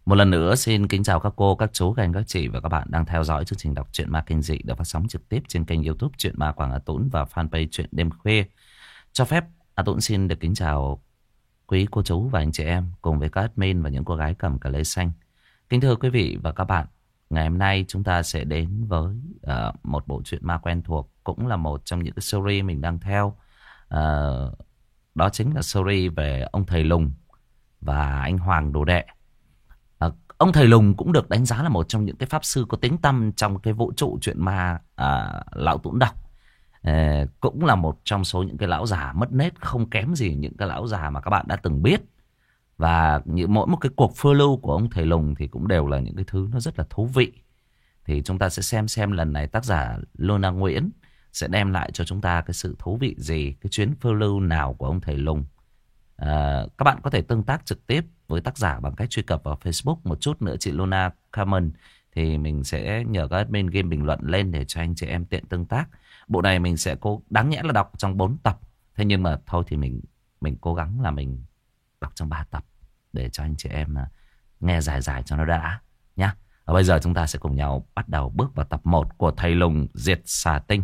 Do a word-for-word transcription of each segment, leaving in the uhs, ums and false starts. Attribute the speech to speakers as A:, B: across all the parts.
A: Một lần nữa xin kính chào các cô, các chú, các anh, các chị và các bạn đang theo dõi chương trình đọc truyện ma kinh dị được phát sóng trực tiếp trên kênh YouTube Truyện Ma Quảng Hà Tũng và fanpage Truyện Đêm Khuya. Cho phép Hà Tũng xin được kính chào quý cô chú và anh chị em cùng với các admin và những cô gái cầm cà lê xanh. Kính thưa quý vị và các bạn, ngày hôm nay chúng ta sẽ đến với uh, một bộ truyện ma quen thuộc, cũng là một trong những cái series mình đang theo. Uh, đó chính là series về ông thầy Lùng và anh Hoàng Đồ Đệ. À, ông thầy Lùng cũng được đánh giá là một trong những cái pháp sư có tiếng tăm trong cái vũ trụ truyện ma à, lão Tũng đọc. À, cũng là một trong số những cái lão già mất nết không kém gì những cái lão già mà các bạn đã từng biết. Và những mỗi một cái cuộc phiêu lưu của ông thầy Lùng thì cũng đều là những cái thứ nó rất là thú vị. Thì chúng ta sẽ xem xem lần này tác giả Luna Nguyễn sẽ đem lại cho chúng ta cái sự thú vị gì, cái chuyến phiêu lưu nào của ông thầy Lùng. À, các bạn có thể tương tác trực tiếp với tác giả bằng cách truy cập vào Facebook. Một chút nữa chị Luna comment thì mình sẽ nhờ các admin game bình luận lên để cho anh chị em tiện tương tác. Bộ này mình sẽ cố đáng nhẽ là đọc trong bốn tập, thế nhưng mà thôi thì mình mình cố gắng là mình đọc trong ba tập để cho anh chị em nghe dài dài cho nó đã nhá. Và bây giờ chúng ta sẽ cùng nhau bắt đầu bước vào tập một của thầy Lùng diệt xà tinh.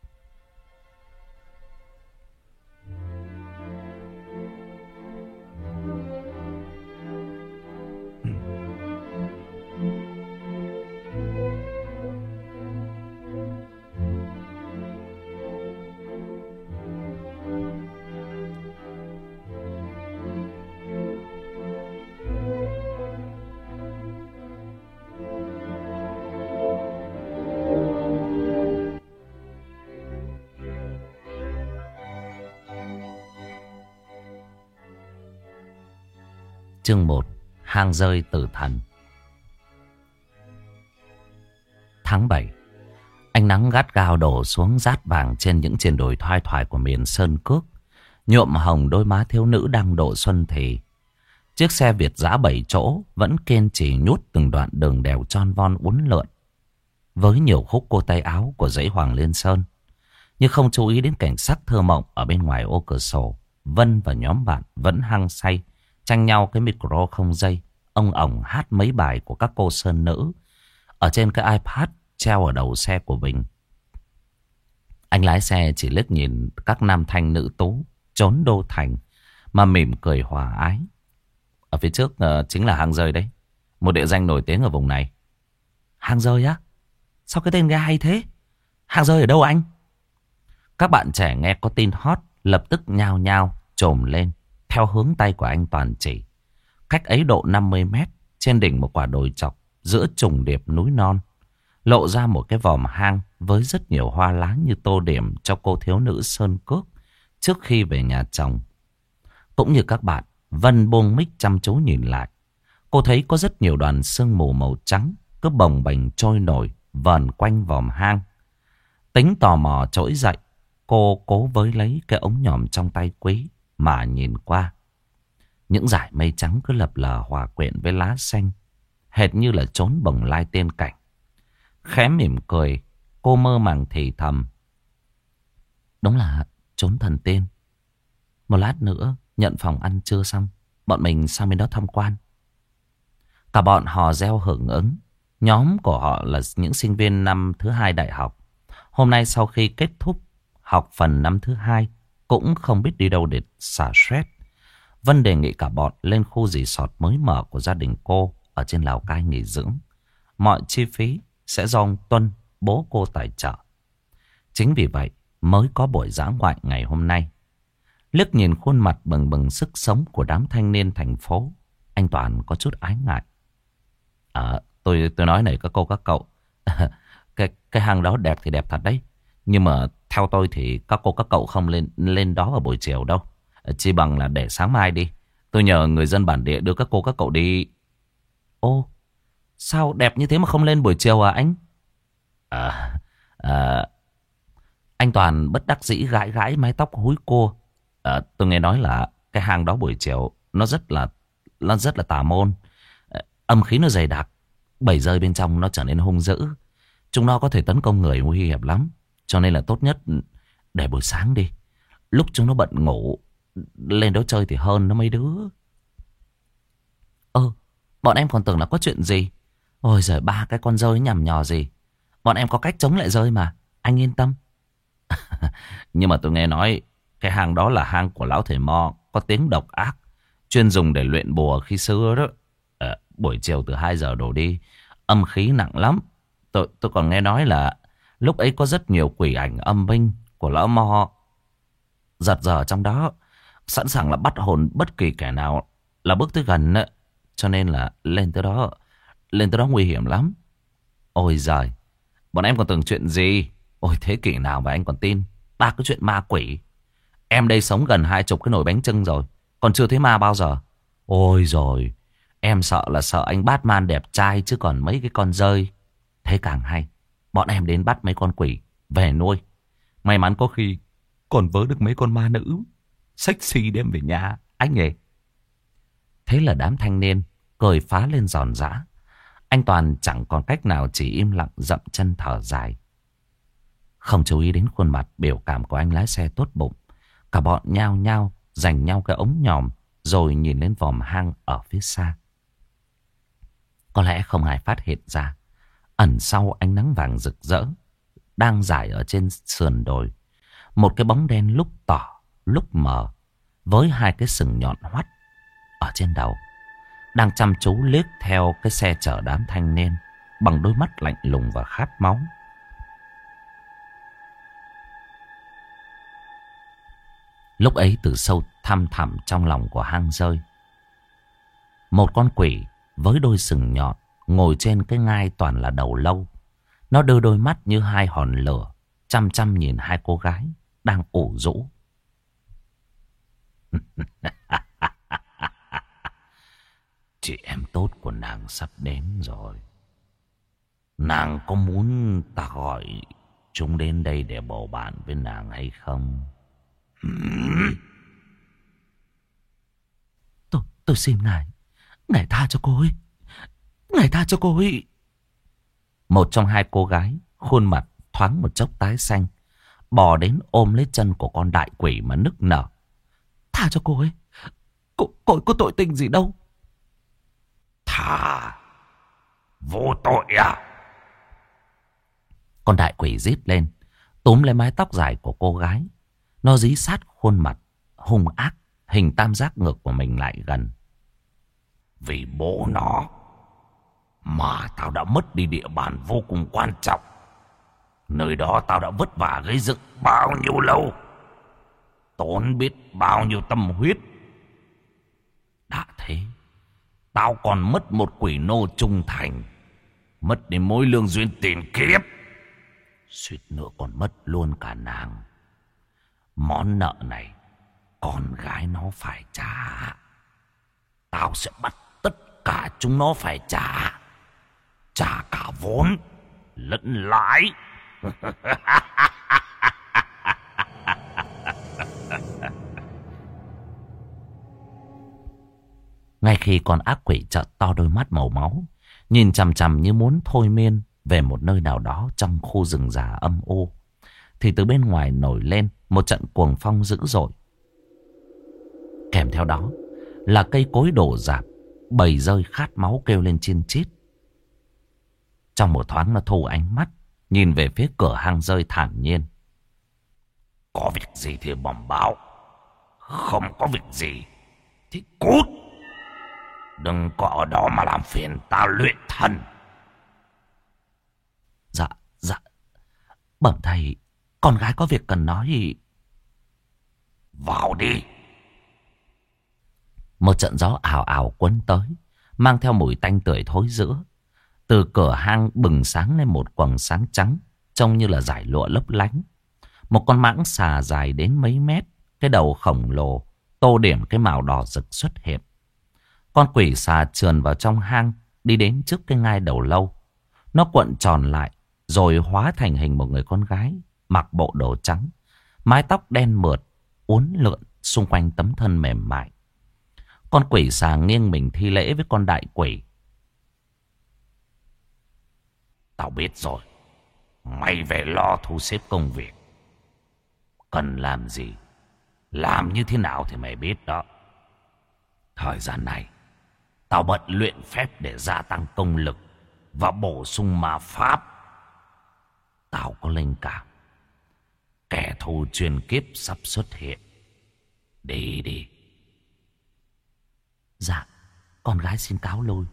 A: Chương một. Hang rơi tử thần. Tháng bảy, ánh nắng gắt gao đổ xuống rát vàng trên những triền đồi thoai thoải của miền Sơn Cước, nhuộm hồng đôi má thiếu nữ đang độ xuân thì. Chiếc xe Việt dã bảy chỗ vẫn kiên trì nhút từng đoạn đường đèo tròn von uốn lượn với nhiều khúc cua tay áo của dãy Hoàng Liên Sơn, nhưng không chú ý đến cảnh sắc thơ mộng ở bên ngoài ô cửa sổ. Vân và nhóm bạn vẫn hăng say tranh nhau cái micro không dây, ông ổng hát mấy bài của các cô sơn nữ ở trên cái iPad treo ở đầu xe của Bình. Anh lái xe chỉ liếc nhìn các nam thanh nữ tú trốn đô thành mà mỉm cười hòa ái. Ở phía trước uh, chính là hang rơi đấy, một địa danh nổi tiếng ở vùng này. Hang rơi á? Sao cái tên nghe hay thế? Hang rơi ở đâu anh? Các bạn trẻ nghe có tin hot lập tức nhao nhao trồm lên theo hướng tay của anh Toàn chỉ. Cách ấy độ năm mươi mét, trên đỉnh một quả đồi chọc giữa trùng điệp núi non, lộ ra một cái vòm hang với rất nhiều hoa lá như tô điểm cho cô thiếu nữ Sơn Cước trước khi về nhà chồng. Cũng như các bạn, Vân buông mic chăm chú nhìn lại. Cô thấy có rất nhiều đoàn sương mù màu trắng cứ bồng bềnh trôi nổi vờn quanh vòm hang. Tính tò mò trỗi dậy, cô cố với lấy cái ống nhòm trong tay Quý mà nhìn qua. Những dải mây trắng cứ lập lờ hòa quyện với lá xanh, hệt như là trốn bồng lai tiên cảnh. Khẽ mỉm cười, cô mơ màng thì thầm: đúng là trốn thần tiên. Một lát nữa nhận phòng ăn trưa xong, bọn mình sang bên đó tham quan. Cả bọn hò reo hưởng ứng. Nhóm của họ là những sinh viên năm thứ hai đại học. Hôm nay sau khi kết thúc học phần năm thứ hai, cũng không biết đi đâu để xả stress. Vân đề nghị cả bọn lên khu resort mới mở của gia đình cô ở trên Lào Cai nghỉ dưỡng. Mọi chi phí sẽ do ông Tuân, bố cô tài trợ. Chính vì vậy mới có buổi dã ngoại ngày hôm nay. Liếc nhìn khuôn mặt bừng bừng sức sống của đám thanh niên thành phố, anh Toàn có chút ái ngại. À, tôi tôi nói này các cô các cậu, cái cái hang đó đẹp thì đẹp thật đấy, nhưng mà theo tôi thì các cô các cậu không lên lên đó vào buổi chiều đâu. Chỉ bằng là để sáng mai đi. Tôi nhờ người dân bản địa đưa các cô các cậu đi. Ô, sao đẹp như thế mà không lên buổi chiều à anh? À, à, anh Toàn bất đắc dĩ gãi gãi mái tóc húi cua. À, tôi nghe nói là cái hang đó buổi chiều nó rất là nó rất là tà môn. À, âm khí nó dày đặc, bầy rơi bên trong nó trở nên hung dữ. Chúng nó có thể tấn công người nguy hiểm lắm. Cho nên là tốt nhất để buổi sáng đi. Lúc chúng nó bận ngủ, lên đó chơi thì hơn nó mấy đứa. Ơ, Bọn em còn tưởng là có chuyện gì. Ôi giời, ba cái con dơi nhằm nhò gì. Bọn em có cách chống lại dơi mà. Anh yên tâm. Nhưng mà tôi nghe nói cái hang đó là hang của lão thầy Mo, có tiếng độc ác, chuyên dùng để luyện bùa khi xưa đó. À, buổi chiều từ hai giờ đổ đi, âm khí nặng lắm. Tôi, tôi còn nghe nói là lúc ấy có rất nhiều quỷ ảnh âm binh của lão Mo giật giờ trong đó, sẵn sàng là bắt hồn bất kỳ kẻ nào là bước tới gần đó. Cho nên là lên tới đó, lên tới đó nguy hiểm lắm. Ôi giời, bọn em còn tưởng chuyện gì. Ôi thế kỷ nào mà anh còn tin ba cái chuyện ma quỷ. Em đây sống gần hai chục cái nồi bánh chưng rồi, còn chưa thấy ma bao giờ. Ôi rồi, em sợ là sợ anh Batman đẹp trai chứ còn mấy cái con dơi. Thế càng hay. Bọn em đến bắt mấy con quỷ về nuôi. May mắn có khi còn vớ được mấy con ma nữ sexy đem về nhà anh nhỉ. Thế là đám thanh niên cười phá lên giòn giã. Anh Toàn chẳng còn cách nào, chỉ im lặng dậm chân thở dài. Không chú ý đến khuôn mặt biểu cảm của anh lái xe tốt bụng. Cả bọn nhao nhao giành nhau cái ống nhòm, rồi nhìn lên vòm hang ở phía xa. Có lẽ không ai phát hiện ra, ẩn sau ánh nắng vàng rực rỡ đang rải ở trên sườn đồi, một cái bóng đen lúc tỏ lúc mờ, với hai cái sừng nhọn hoắt ở trên đầu, đang chăm chú liếc theo cái xe chở đám thanh niên bằng đôi mắt lạnh lùng và khát máu. Lúc ấy từ sâu thăm thẳm trong lòng của hang dơi, một con quỷ với đôi sừng nhọn ngồi trên cái ngai toàn là đầu lâu. Nó đưa đôi mắt như hai hòn lửa, chăm chăm nhìn hai cô gái đang ủ rũ. Chị em tốt của nàng sắp đến rồi. Nàng có muốn ta gọi chúng đến đây để bầu bạn với nàng hay không? Tôi, tôi xin ngài, ngài tha cho cô ấy, ngài tha cho cô ấy. Một trong hai cô gái, khuôn mặt thoáng một chốc tái xanh, bò đến ôm lấy chân của con đại quỷ mà nức nở. Tha cho cô ấy, cô, cô ấy có tội tình gì đâu.
B: Thà vô tội à?
A: Con đại quỷ rít lên, túm lấy mái tóc dài của cô gái. Nó dí sát khuôn mặt hung ác, hình tam giác ngược của mình lại gần.
B: Vì bố nó mà tao đã mất đi địa bàn vô cùng quan trọng. Nơi đó tao đã vất vả gây dựng bao nhiêu lâu, tốn biết bao nhiêu tâm huyết. Đã thế, tao còn mất một quỷ nô trung thành, mất đi mối lương duyên tiền kiếp, suýt nữa còn mất luôn cả nàng. Món nợ này con gái nó phải trả. Tao sẽ bắt tất cả chúng nó phải trả, trả cả vốn lẫn lãi.
A: Ngay khi con ác quỷ trợn to đôi mắt màu máu, nhìn chằm chằm như muốn thôi miên về một nơi nào đó trong khu rừng già âm u, thì từ bên ngoài nổi lên một trận cuồng phong dữ dội. Kèm theo đó là cây cối đổ rạp, bầy dơi khát máu kêu lên chiên chít. Trong một thoáng nó thu ánh mắt, nhìn về phía cửa hang dơi thản nhiên.
B: Có việc gì thì bẩm báo, không có việc gì thì cút. Đừng có ở đó mà làm phiền ta luyện thần.
A: Dạ, dạ, bẩm thầy, con gái có việc cần nói.
B: Vào đi.
A: Một trận gió ào ào cuốn tới, mang theo mùi tanh tưởi thối rữa. Từ cửa hang bừng sáng lên một quầng sáng trắng, trông như là dải lụa lấp lánh. Một con mãng xà dài đến mấy mét, cái đầu khổng lồ, tô điểm cái màu đỏ rực xuất hiện. Con quỷ xà trườn vào trong hang, đi đến trước cái ngai đầu lâu. Nó cuộn tròn lại, rồi hóa thành hình một người con gái, mặc bộ đồ trắng, mái tóc đen mượt, uốn lượn xung quanh tấm thân mềm mại. Con quỷ xà nghiêng mình thi lễ với con đại quỷ.
B: Tao biết rồi, mày về lo thu xếp công việc. Cần làm gì, làm như thế nào thì mày biết đó. Thời gian này Tao bận luyện phép để gia tăng công lực và bổ sung ma pháp. Tao có linh cảm kẻ thù truyền kiếp sắp xuất hiện. Đi đi.
A: Dạ, con gái xin cáo lui.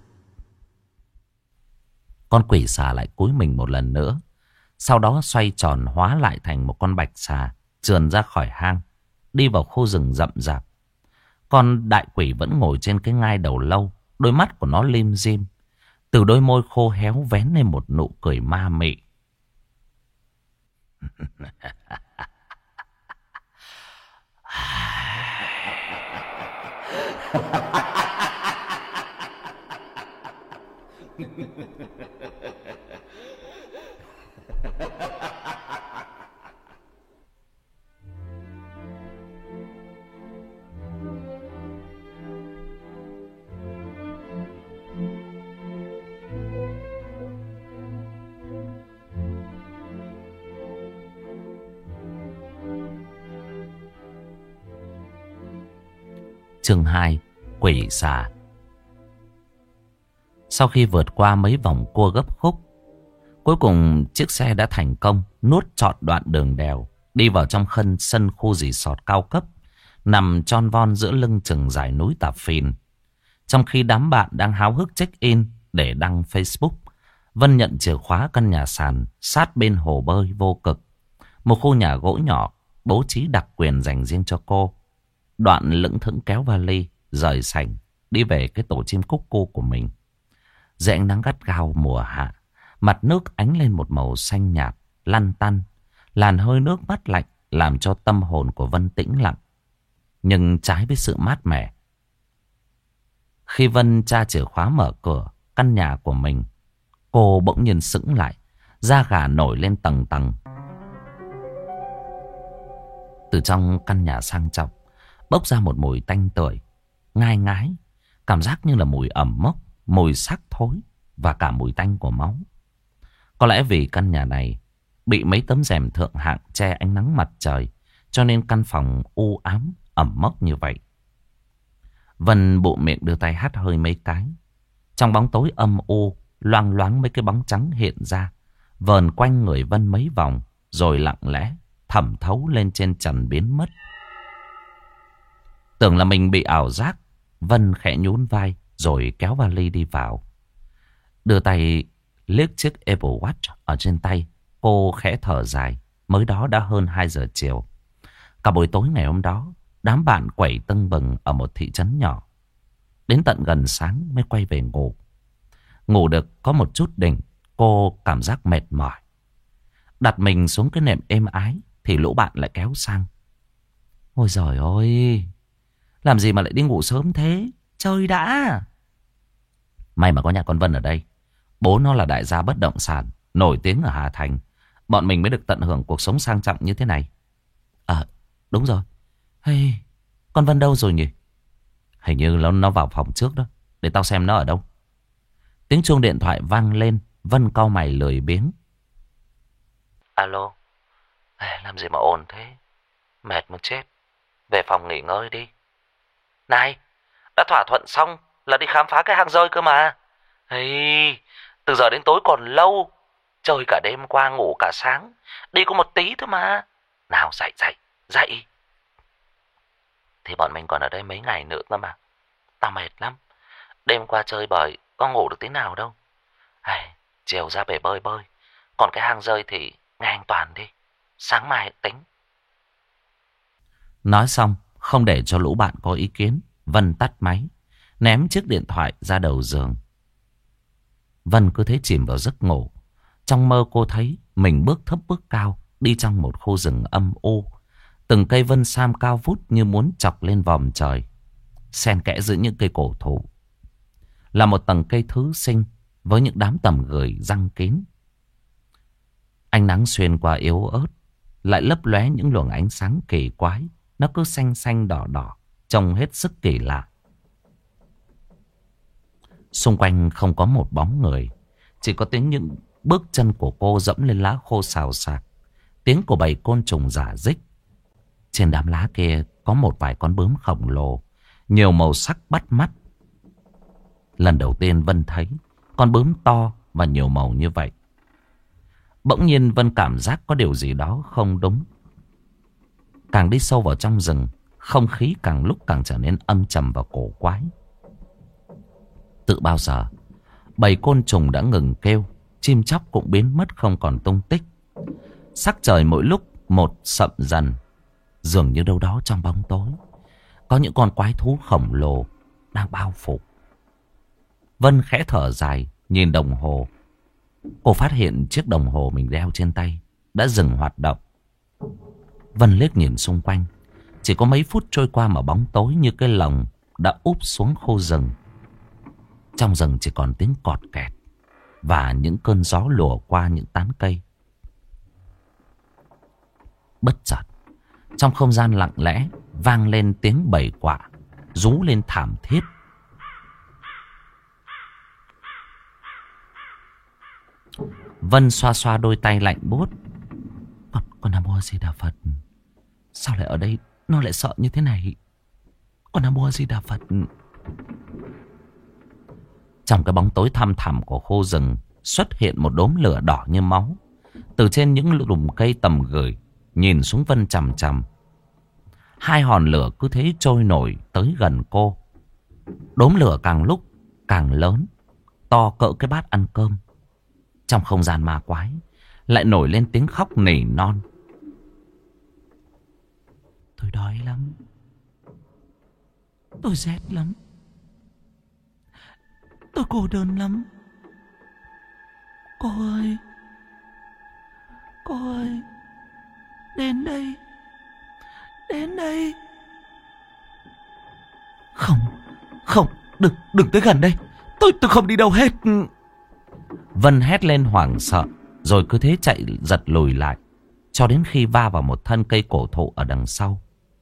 A: Con quỷ xà lại cúi mình một lần nữa. Sau đó xoay tròn hóa lại thành một con bạch xà, trườn ra khỏi hang, đi vào khu rừng rậm rạp. Con đại quỷ vẫn ngồi trên cái ngai đầu lâu, đôi mắt của nó lim dim. Từ đôi môi khô héo vén lên một nụ cười ma mị. Chương hai. Quỷ xà. Sau khi vượt qua mấy vòng cua gấp khúc, cuối cùng chiếc xe đã thành công nuốt trọn đoạn đường đèo, đi vào trong khân sân khu resort cao cấp, nằm tròn von giữa lưng chừng dải núi Tà Phìn. Trong khi đám bạn đang háo hức check-in để đăng Facebook, Vân nhận chìa khóa căn nhà sàn sát bên hồ bơi vô cực, một khu nhà gỗ nhỏ bố trí đặc quyền dành riêng cho cô. Đoạn lững thững kéo vali rời sảnh, đi về cái tổ chim cúc cu của mình. Dưới ánh nắng gắt gao mùa hạ, mặt nước ánh lên một màu xanh nhạt lăn tăn, làn hơi nước mát lạnh làm cho tâm hồn của Vân tĩnh lặng, nhưng trái với sự mát mẻ. Khi Vân tra chìa khóa mở cửa căn nhà của mình, cô bỗng nhiên sững lại, da gà nổi lên tầng tầng. Từ trong căn nhà sang trọng bốc ra một mùi tanh tưởi, ngai ngái, cảm giác như là mùi ẩm mốc, mùi xác thối và cả mùi tanh của máu. Có lẽ vì căn nhà này bị mấy tấm rèm thượng hạng che ánh nắng mặt trời, cho nên căn phòng u ám, ẩm mốc như vậy. Vân bụng miệng đưa tay hắt hơi mấy cái. Trong bóng tối âm u, loang loáng mấy cái bóng trắng hiện ra, vờn quanh người Vân mấy vòng, rồi lặng lẽ thẩm thấu lên trên trần biến mất. Tưởng là mình bị ảo giác, Vân khẽ nhún vai rồi kéo vali đi vào. Đưa tay liếc chiếc Apple Watch ở trên tay, cô khẽ thở dài. Mới đó đã hơn hai giờ chiều. Cả buổi tối ngày hôm đó, đám bạn quẩy tưng bừng ở một thị trấn nhỏ. Đến tận gần sáng mới quay về ngủ. Ngủ được có một chút đỉnh, cô cảm giác mệt mỏi. Đặt mình xuống cái nệm êm ái thì lũ bạn lại kéo sang. Ôi giời ơi, làm gì mà lại đi ngủ sớm thế? Chơi đã. May mà có nhà con Vân ở đây. Bố nó là đại gia bất động sản nổi tiếng ở Hà Thành. Bọn mình mới được tận hưởng cuộc sống sang trọng như thế này. À đúng rồi. Hey, con Vân đâu rồi nhỉ? Hình như nó, nó vào phòng trước đó. Để tao xem nó ở đâu. Tiếng chuông điện thoại vang lên. Vân cau mày lười biếng. Alo. Làm gì mà ồn thế? Mệt muốn chết. Về phòng nghỉ ngơi đi. Này, đã thỏa thuận xong là đi khám phá cái hang rơi cơ mà. Hey, từ giờ đến tối còn lâu. Chơi cả đêm qua ngủ cả sáng. Đi có một tí thôi mà. Nào dậy dậy, dậy. Thì bọn mình còn ở đây mấy ngày nữa cơ mà. Tao mệt lắm. Đêm qua chơi bời, có ngủ được tí nào đâu. Hey, chiều ra bể bơi bơi. Còn cái hang rơi thì nghe anh Toàn đi. Sáng mai tính. Nói xong, không để cho lũ bạn có ý kiến, Vân tắt máy, ném chiếc điện thoại ra đầu giường. Vân cứ thế chìm vào giấc ngủ. Trong mơ cô thấy mình bước thấp bước cao, đi trong một khu rừng âm u. Từng cây vân sam cao vút như muốn chọc lên vòm trời. Xen kẽ giữa những cây cổ thụ là một tầng cây thứ sinh với những đám tầm gửi răng kín. Ánh nắng xuyên qua yếu ớt, lại lấp lóe những luồng ánh sáng kỳ quái. Nó cứ xanh xanh đỏ đỏ, trông hết sức kỳ lạ. Xung quanh không có một bóng người, chỉ có tiếng những bước chân của cô dẫm lên lá khô xào xạc, tiếng của bầy côn trùng rả rích. Trên đám lá kia có một vài con bướm khổng lồ, nhiều màu sắc bắt mắt. Lần đầu tiên Vân thấy con bướm to và nhiều màu như vậy. Bỗng nhiên Vân cảm giác có điều gì đó không đúng. Càng đi sâu vào trong rừng, không khí càng lúc càng trở nên âm trầm và cổ quái. Tự bao giờ bầy côn trùng đã ngừng kêu, chim chóc cũng biến mất không còn tung tích. Sắc trời mỗi lúc một sậm dần. Dường như đâu đó trong bóng tối có những con quái thú khổng lồ đang bao phủ. Vân khẽ thở dài, nhìn đồng hồ. Cô phát hiện chiếc đồng hồ mình đeo trên tay đã dừng hoạt động. Vân liếc nhìn xung quanh. Chỉ có mấy phút trôi qua mà bóng tối như cái lồng đã úp xuống khô rừng. Trong rừng chỉ còn tiếng cọt kẹt và những cơn gió lùa qua những tán cây. Bất chợt, trong không gian lặng lẽ vang lên tiếng bầy quạ rú lên thảm thiết. Vân xoa xoa đôi tay lạnh buốt. Con, con Nam Mô Di Đà Phật. Sao lại ở đây nó lại sợ như thế này? Con Nam Mô Di Đà Phật. Trong cái bóng tối thăm thẳm của khô rừng xuất hiện một đốm lửa đỏ như máu. Từ trên những lùm cây tầm gửi nhìn xuống Vân chằm chằm. Hai hòn lửa cứ thế trôi nổi tới gần cô. Đốm lửa càng lúc càng lớn, to cỡ cái bát ăn cơm. Trong không gian ma quái lại nổi lên tiếng khóc nỉ non. Tôi đói lắm. Tôi rét lắm. Tôi cô đơn lắm. Cô ơi, cô ơi, đến đây, đến đây. Không, không, đừng, đừng tới gần đây. Tôi, tôi không đi đâu hết. Vân hét lên hoảng sợ, rồi cứ thế chạy giật lùi lại, cho đến khi va vào một thân cây cổ thụ ở đằng sau.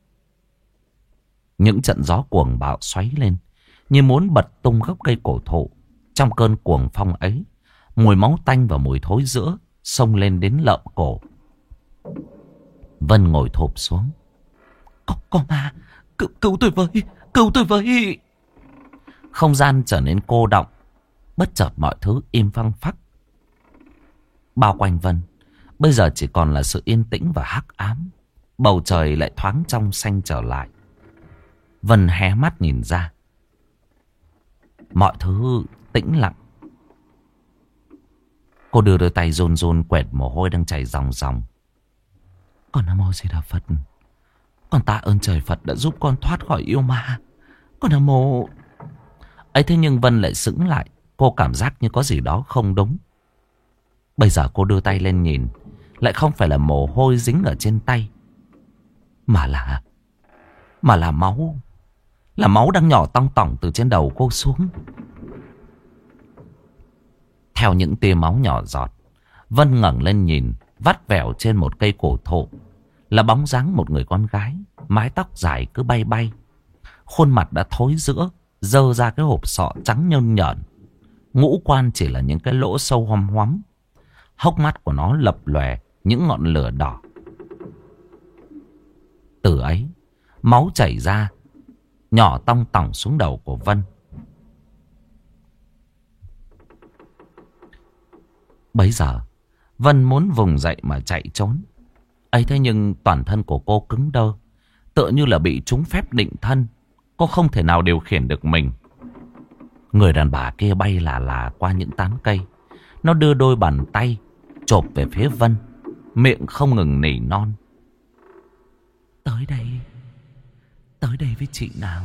A: Những trận gió cuồng bạo xoáy lên, như muốn bật tung gốc cây cổ thụ. Trong cơn cuồng phong ấy, mùi máu tanh và mùi thối rữa xông lên đến lợm cổ. Vân ngồi thụp xuống. Có, có ma, cứu, cứu tôi với, cứu tôi với. Không gian trở nên cô đọng. Bất chợt mọi thứ im phăng phắc. Bao quanh Vân bây giờ chỉ còn là sự yên tĩnh và hắc ám. Bầu trời lại thoáng trong xanh trở lại. Vân hé mắt nhìn ra. Mọi thứ tĩnh lặng. Cô đưa đôi tay run run quẹt mồ hôi đang chảy ròng ròng. Con Nam Mô Di Đà Phật. Con tạ ơn trời Phật đã giúp con thoát khỏi yêu ma. Con Nam Mô. Ấy thế nhưng Vân lại sững lại. Cô cảm giác như có gì đó không đúng. Bây giờ cô đưa tay lên nhìn, lại không phải là mồ hôi dính ở trên tay, Mà là Mà là máu. Là máu đang nhỏ tong tỏng từ trên đầu cô xuống. Theo những tia máu nhỏ giọt, Vân ngẩng lên nhìn. Vắt vẻo trên một cây cổ thụ là bóng dáng một người con gái. Mái tóc dài cứ bay bay. Khuôn mặt đã thối rữa, dơ ra cái hộp sọ trắng nhơn nhởn. Ngũ quan chỉ là những cái lỗ sâu hoăm hoắm. Hốc mắt của nó lập lòe những ngọn lửa đỏ. Từ ấy, máu chảy ra, nhỏ tong tỏng xuống đầu của Vân. Bấy giờ, Vân muốn vùng dậy mà chạy trốn. Ấy thế nhưng toàn thân của cô cứng đơ, tựa như là bị trúng phép định thân. Cô không thể nào điều khiển được mình. Người đàn bà kia bay là là qua những tán cây. Nó đưa đôi bàn tay chộp về phía Vân, miệng không ngừng nỉ non. Tới đây, tới đây với chị nào.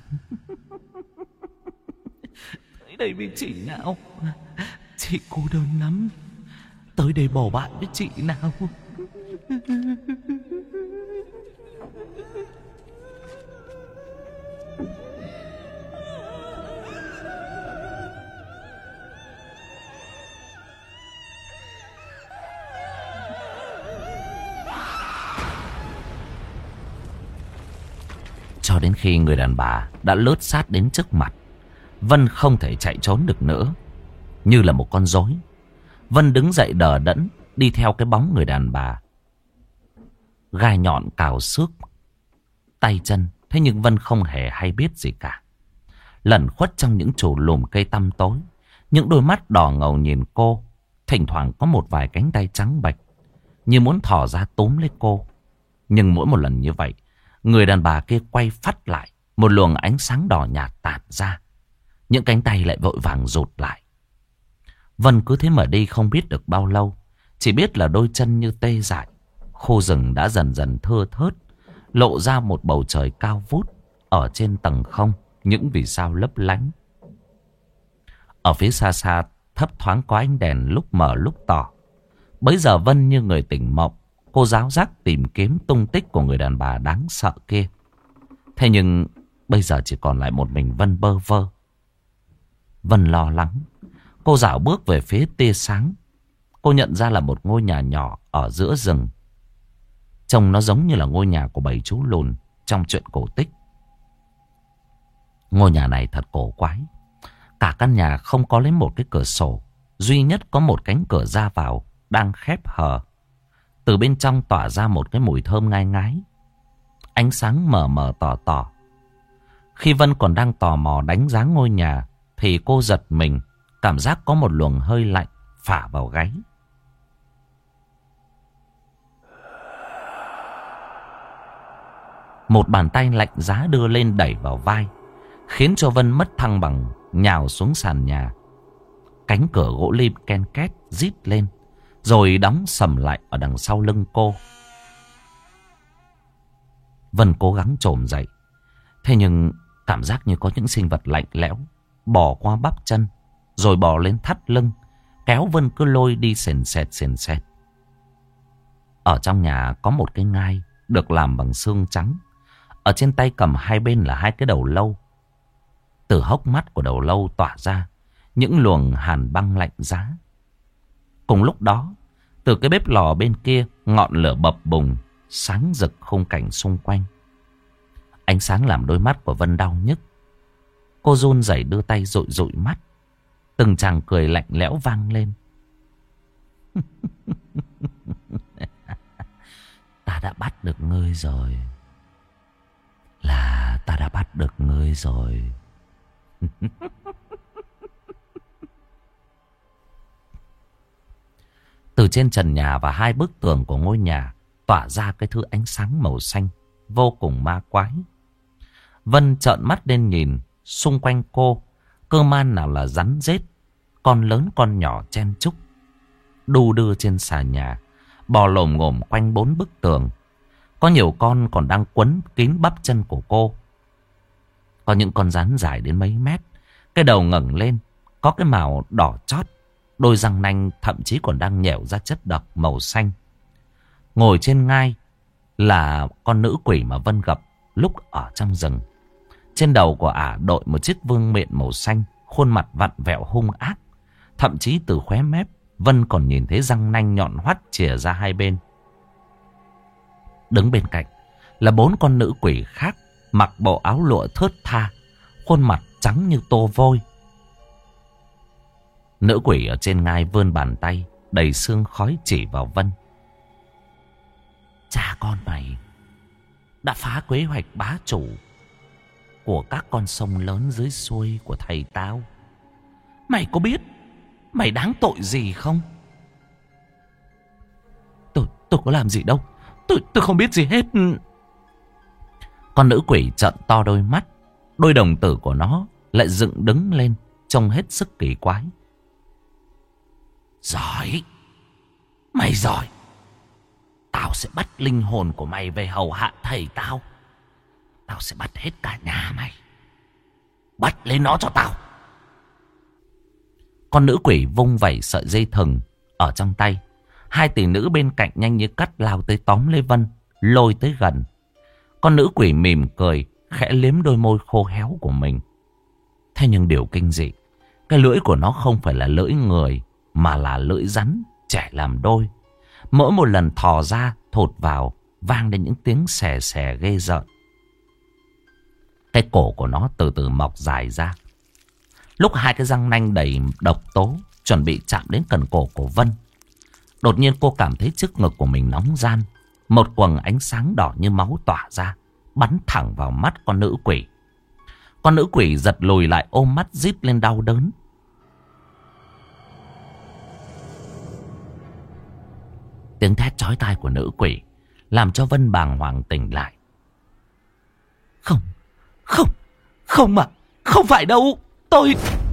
A: Tới đây với chị nào. Chị cô đơn lắm. Tới đây bầu bạn với chị nào. Cho đến khi người đàn bà đã lướt sát đến trước mặt, Vân không thể chạy trốn được nữa. Như là một con rối, Vân đứng dậy đờ đẫn đi theo cái bóng người đàn bà. Gai nhọn cào xước tay chân, thế nhưng Vân không hề hay biết gì cả. lẩn khuất trong những chùm lùm cây tăm tối. Những đôi mắt đỏ ngầu nhìn cô. Thỉnh thoảng có một vài cánh tay trắng bệch như muốn thò ra túm lấy cô. Nhưng mỗi một lần như vậy, người đàn bà kia quay phắt lại, một luồng ánh sáng đỏ nhạt tạt ra. Những cánh tay lại vội vàng rụt lại. Vân cứ thế mà đi không biết được bao lâu. Chỉ biết là đôi chân như tê dại. Khu rừng đã dần dần thưa thớt, lộ ra một bầu trời cao vút. Ở trên tầng không, những vì sao lấp lánh. Ở phía xa xa, thấp thoáng có ánh đèn lúc mờ lúc tỏ. Bấy giờ Vân như người tỉnh mộng. Cô ráo rác tìm kiếm tung tích của người đàn bà đáng sợ kia. Thế nhưng bây giờ chỉ còn lại một mình Vân bơ vơ. Vân lo lắng. Cô dạo bước về phía tia sáng. Cô nhận ra là một ngôi nhà nhỏ ở giữa rừng. Trông nó giống như là ngôi nhà của bảy chú lùn trong truyện cổ tích. Ngôi nhà này thật cổ quái. Cả căn nhà không có lấy một cái cửa sổ. Duy nhất có một cánh cửa ra vào đang khép hờ. Từ bên trong tỏa ra một cái mùi thơm ngai ngái. Ánh sáng mờ mờ tỏ tỏ. Khi Vân còn đang tò mò đánh giá ngôi nhà thì cô giật mình. Cảm giác có một luồng hơi lạnh phả vào gáy. Một bàn tay lạnh giá đưa lên đẩy vào vai, khiến cho Vân mất thăng bằng, nhào xuống sàn nhà. Cánh cửa gỗ lim ken két rít lên, rồi đóng sầm lại ở đằng sau lưng cô. Vân cố gắng chồm dậy. Thế nhưng cảm giác như có những sinh vật lạnh lẽo bò qua bắp chân, rồi bò lên thắt lưng, kéo Vân cứ lôi đi sền sệt sền sệt. Ở trong nhà có một cái ngai được làm bằng xương trắng. Ở trên tay cầm hai bên là hai cái đầu lâu. Từ hốc mắt của đầu lâu tỏa ra những luồng hàn băng lạnh giá. Cùng lúc đó, từ cái bếp lò bên kia, ngọn lửa bập bùng, sáng rực khung cảnh xung quanh. Ánh sáng làm đôi mắt của Vân đau nhức. Cô run rẩy đưa tay dụi dụi mắt. Từng tràng cười lạnh lẽo vang lên. Ta đã bắt được ngươi rồi. Là ta đã bắt được ngươi rồi. Từ trên trần nhà và hai bức tường của ngôi nhà tỏa ra cái thứ ánh sáng màu xanh vô cùng ma quái. Vân trợn mắt lên nhìn. Xung quanh cô, cơ man nào là rắn rết, con lớn con nhỏ chen chúc, đu đưa trên xà nhà, bò lồm ngồm quanh bốn bức tường. Có nhiều con còn đang quấn kín bắp chân của cô. Có những con rắn dài đến mấy mét, cái đầu ngẩng lên, có cái mào đỏ chót, đôi răng nanh thậm chí còn đang nhẻo ra chất độc màu xanh. Ngồi trên ngai là con nữ quỷ mà Vân gặp lúc ở trong rừng. Trên đầu của ả đội một chiếc vương miện màu xanh, khuôn mặt vặn vẹo hung ác. Thậm chí từ khóe mép, Vân còn nhìn thấy răng nanh nhọn hoắt chìa ra hai bên. Đứng bên cạnh là bốn con nữ quỷ khác, mặc bộ áo lụa thướt tha, khuôn mặt trắng như tô vôi. Nữ quỷ ở trên ngai vươn bàn tay, đầy sương khói chỉ vào Vân. Cha con mày đã phá kế hoạch bá chủ của các con sông lớn dưới xuôi của thầy tao. Mày có biết mày đáng tội gì không? Tôi, tôi có làm gì đâu. Tôi, tôi không biết gì hết. Con nữ quỷ trợn to đôi mắt. Đôi đồng tử của nó lại dựng đứng lên, trông hết sức kỳ quái. Giỏi. Mày giỏi. Tao sẽ bắt linh hồn của mày về hầu hạ thầy tao. Tao sẽ bắt hết cả nhà mày. Bắt lấy nó cho tao. Con nữ quỷ vung vẩy sợi dây thừng ở trong tay. Hai tỷ nữ bên cạnh nhanh như cắt lao tới tóm lấy Vân, lôi tới gần. Con nữ quỷ mỉm cười, khẽ liếm đôi môi khô héo của mình. Thế nhưng điều kinh dị, cái lưỡi của nó không phải là lưỡi người, mà là lưỡi rắn trẻ làm đôi. Mỗi một lần thò ra, thột vào, vang lên những tiếng xè xè ghê rợn. Cái cổ của nó từ từ mọc dài ra. Lúc hai cái răng nanh đầy độc tố chuẩn bị chạm đến cần cổ của Vân, đột nhiên cô cảm thấy trước ngực của mình nóng ran. Một quầng ánh sáng đỏ như máu tỏa ra, bắn thẳng vào mắt con nữ quỷ. Con nữ quỷ giật lùi lại, ôm mắt rít lên đau đớn. Tiếng thét chói tai của nữ quỷ làm cho Vân bàng hoàng tỉnh lại. Không, không, không mà, không phải đâu, tôi...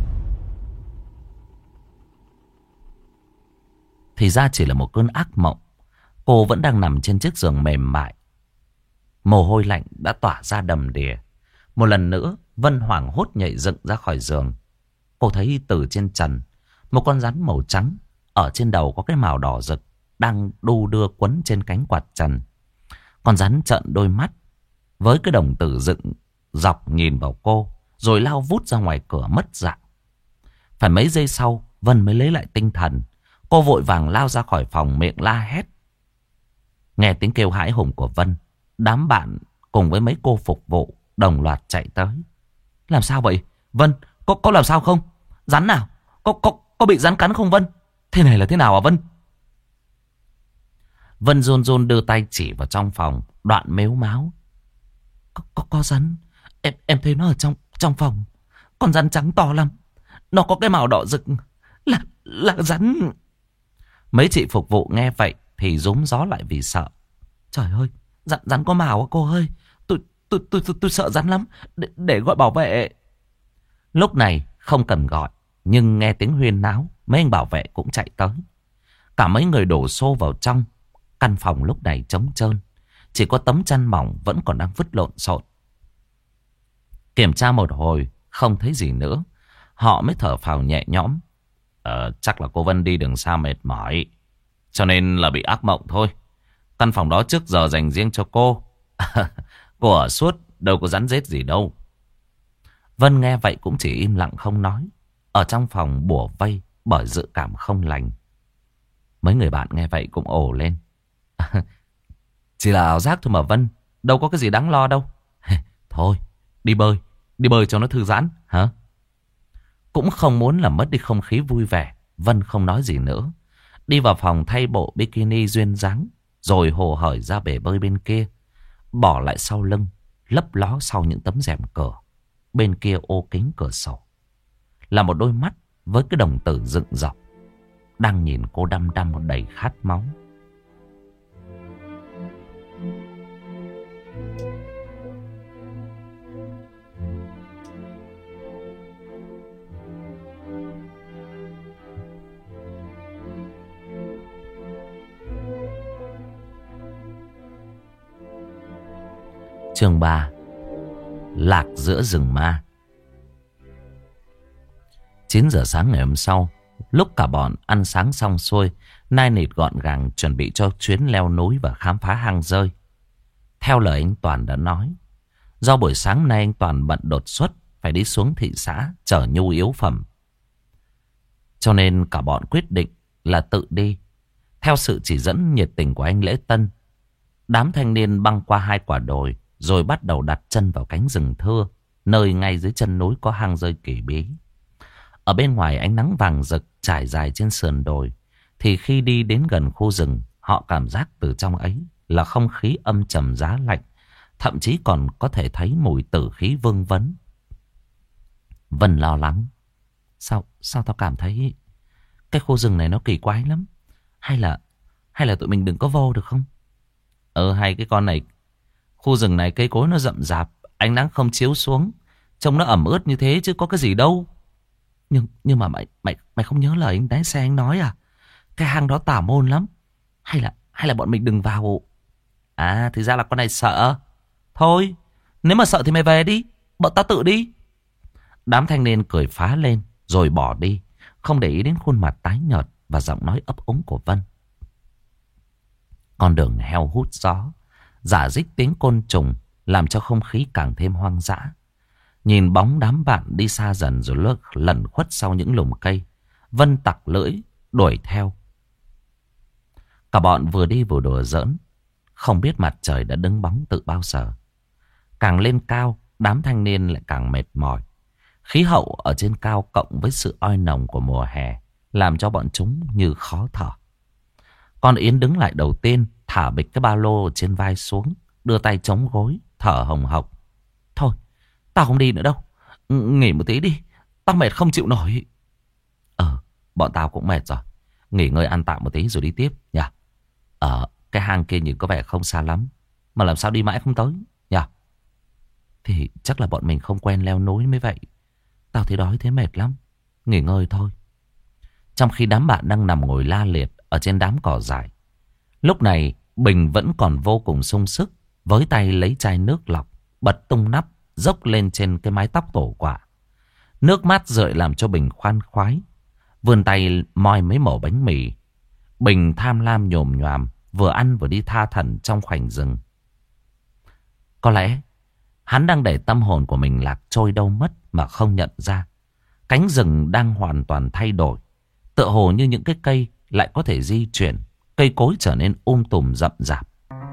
A: Thì ra chỉ là một cơn ác mộng. Cô vẫn đang nằm trên chiếc giường mềm mại. Mồ hôi lạnh đã tỏa ra đầm đìa. Một lần nữa, Vân hoảng hốt nhảy dựng ra khỏi giường. Cô thấy từ trên trần, một con rắn màu trắng, ở trên đầu có cái mào đỏ rực, đang đu đưa quấn trên cánh quạt trần. Con rắn trợn đôi mắt, với cái đồng tử dựng dọc nhìn vào cô, rồi lao vút ra ngoài cửa mất dạng. Phải mấy giây sau, Vân mới lấy lại tinh thần. Cô vội vàng lao ra khỏi phòng, miệng la hét. Nghe tiếng kêu hãi hùng của Vân, đám bạn cùng với mấy cô phục vụ đồng loạt chạy tới. Làm sao vậy? Vân, có, có làm sao không? Rắn nào? Có, có, có bị rắn cắn không Vân? Thế này là thế nào hả Vân? Vân run run đưa tay chỉ vào trong phòng, đoạn mếu máo. Có, có, có rắn. Em, em thấy nó ở trong, trong phòng. Con rắn trắng to lắm. Nó có cái màu đỏ rực. Là, là rắn... Mấy chị phục vụ nghe vậy thì rúm gió lại vì sợ. Trời ơi, rắn, rắn có màu à cô ơi. Tôi, tôi, tôi, tôi, tôi sợ rắn lắm. Để, để gọi bảo vệ. Lúc này không cần gọi, nhưng nghe tiếng huyên náo, mấy anh bảo vệ cũng chạy tới. Cả mấy người đổ xô vào trong. Căn phòng lúc này trống trơn. Chỉ có tấm chăn mỏng vẫn còn đang vứt lộn xộn. Kiểm tra một hồi, không thấy gì nữa. Họ mới thở phào nhẹ nhõm. Ờ, chắc là cô Vân đi đường xa mệt mỏi, cho nên là bị ác mộng thôi. Căn phòng đó trước giờ dành riêng cho cô. Cô ở suốt, đâu có rắn rết gì đâu. Vân nghe vậy cũng chỉ im lặng không nói. Ở trong phòng bủa vây bởi dự cảm không lành. Mấy người bạn nghe vậy cũng ồ lên. Chỉ là ảo giác thôi mà Vân, đâu có cái gì đáng lo đâu. Thôi, đi bơi, đi bơi cho nó thư giãn, hả? Cũng không muốn làm mất đi không khí vui vẻ, Vân không nói gì nữa. Đi vào phòng thay bộ bikini duyên dáng, rồi hồ hởi ra bể bơi bên kia. Bỏ lại sau lưng, lấp ló sau những tấm rèm cửa. Bên kia ô kính cửa sổ là một đôi mắt với cái đồng tử dựng dọc, đang nhìn cô đăm đăm đầy khát máu. Chương ba. Lạc giữa rừng ma. Chín giờ sáng ngày hôm sau, lúc cả bọn ăn sáng xong xuôi, nai nịt gọn gàng chuẩn bị cho chuyến leo núi và khám phá hang rơi. Theo lời anh Toàn đã nói, do buổi sáng nay anh Toàn bận đột xuất phải đi xuống thị xã chở nhu yếu phẩm, cho nên cả bọn quyết định là tự đi. Theo sự chỉ dẫn nhiệt tình của anh Lễ Tân, đám thanh niên băng qua hai quả đồi, rồi bắt đầu đặt chân vào cánh rừng thưa, nơi ngay dưới chân núi có hang rơi kỳ bí. Ở bên ngoài ánh nắng vàng rực trải dài trên sườn đồi, thì khi đi đến gần khu rừng, họ cảm giác từ trong ấy là không khí âm trầm giá lạnh, thậm chí còn có thể thấy mùi tử khí vương vấn. Vân lo lắng. Sao, sao tao cảm thấy cái khu rừng này nó kỳ quái lắm. Hay là, hay là tụi mình đừng có vô được không? Ờ hay cái con này, khu rừng này cây cối nó rậm rạp, ánh nắng không chiếu xuống, trông nó ẩm ướt như thế chứ có cái gì đâu. Nhưng nhưng mà mày mày mày không nhớ lời anh lái xe anh nói à? Cái hang đó tà môn lắm. Hay là hay là bọn mình đừng vào? À thì ra là con này sợ. Thôi, nếu mà sợ thì mày về đi, bọn tao tự đi. Đám thanh niên cười phá lên rồi bỏ đi, không để ý đến khuôn mặt tái nhợt và giọng nói ấp úng của Vân. Con đường heo hút gió, rả rích tiếng côn trùng làm cho không khí càng thêm hoang dã. Nhìn bóng đám bạn đi xa dần rồi lơ lẩn khuất sau những lùm cây, Vân tặc lưỡi đuổi theo. Cả bọn vừa đi vừa đùa giỡn, không biết mặt trời đã đứng bóng từ bao giờ. Càng lên cao, đám thanh niên lại càng mệt mỏi. Khí hậu ở trên cao cộng với sự oi nồng của mùa hè làm cho bọn chúng như khó thở. Con Yến đứng lại đầu tiên, thả bịch cái ba lô trên vai xuống, đưa tay chống gối, thở hồng hộc. Thôi, tao không đi nữa đâu. Nghỉ một tí đi, tao mệt không chịu nổi. Ờ, bọn tao cũng mệt rồi. Nghỉ ngơi ăn tạm một tí rồi đi tiếp nhỉ. Ở cái hang kia nhìn có vẻ không xa lắm, mà làm sao đi mãi không tới nhỉ? Thì chắc là bọn mình không quen leo núi mới vậy. Tao thấy đói thế mệt lắm. Nghỉ ngơi thôi. Trong khi đám bạn đang nằm ngồi la liệt ở trên đám cỏ dại, lúc này Bình vẫn còn vô cùng sung sức. Với tay lấy chai nước lọc, bật tung nắp, dốc lên trên cái mái tóc tổ quả. Nước mát rượi làm cho Bình khoan khoái. Vươn tay moi mấy mẩu bánh mì. Bình tham lam nhồm nhoàm, vừa ăn vừa đi tha thẩn trong khoảnh rừng. Có lẽ hắn đang để tâm hồn của mình lạc trôi đâu mất mà không nhận ra. Cánh rừng đang hoàn toàn thay đổi. Tựa hồ như những cái cây lại có thể di chuyển. Cây cối trở nên um tùm rậm rạp.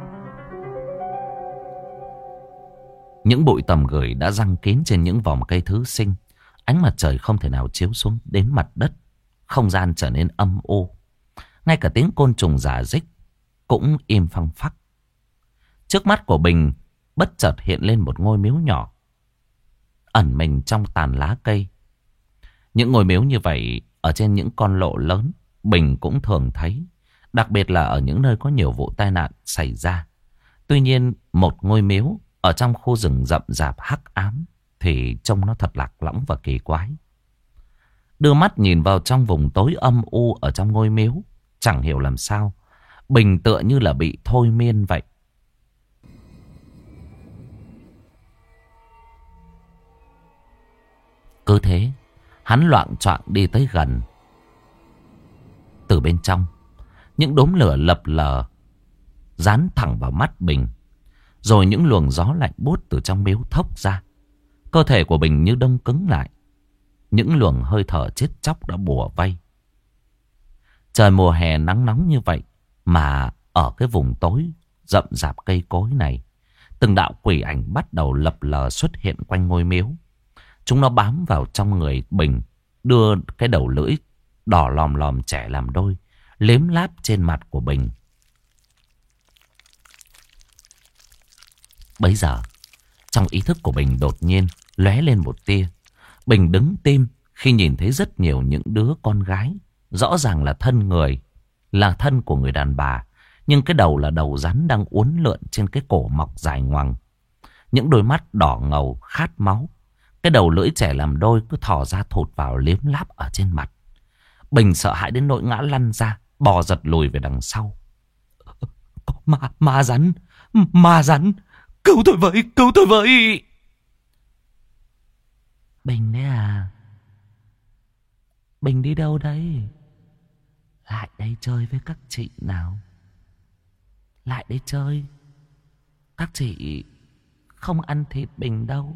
A: Những bụi tầm gửi đã giăng kín trên những vòng cây thứ sinh. Ánh mặt trời không thể nào chiếu xuống đến mặt đất. Không gian trở nên âm u. Ngay cả tiếng côn trùng rả rích cũng im phăng phắc. Trước mắt của Bình bất chợt hiện lên một ngôi miếu nhỏ, ẩn mình trong tàn lá cây. Những ngôi miếu như vậy ở trên những con lộ lớn Bình cũng thường thấy. Đặc biệt là ở những nơi có nhiều vụ tai nạn xảy ra. Tuy nhiên một ngôi miếu ở trong khu rừng rậm rạp hắc ám thì trông nó thật lạc lõng và kỳ quái. Đưa mắt nhìn vào trong vùng tối âm u ở trong ngôi miếu, chẳng hiểu làm sao Bình tựa như là bị thôi miên vậy. Cứ thế hắn loạng choạng đi tới gần. Từ bên trong, những đốm lửa lập lờ dán thẳng vào mắt Bình. Rồi những luồng gió lạnh buốt từ trong miếu thốc ra. Cơ thể của Bình như đông cứng lại. Những luồng hơi thở chết chóc đã bùa vây. Trời mùa hè nắng nóng như vậy, mà ở cái vùng tối rậm rạp cây cối này, từng đạo quỷ ảnh bắt đầu lập lờ xuất hiện quanh ngôi miếu. Chúng nó bám vào trong người Bình, đưa cái đầu lưỡi đỏ lòm lòm trẻ làm đôi, liếm láp trên mặt của Bình. Bấy giờ, trong ý thức của Bình đột nhiên lóe lên một tia. Bình đứng tim khi nhìn thấy rất nhiều những đứa con gái, rõ ràng là thân người, là thân của người đàn bà, nhưng cái đầu là đầu rắn đang uốn lượn trên cái cổ mọc dài ngoằng. Những đôi mắt đỏ ngầu khát máu, cái đầu lưỡi trẻ làm đôi cứ thò ra thụt vào liếm láp ở trên mặt. Bình sợ hãi đến nỗi ngã lăn ra, bò giật lùi về đằng sau. Ma, ma rắn, ma rắn, cứu tôi với, cứu tôi với. Bình đấy à? Bình đi đâu đây? Lại đây chơi với các chị nào. Lại đây chơi. Các chị không ăn thịt Bình đâu.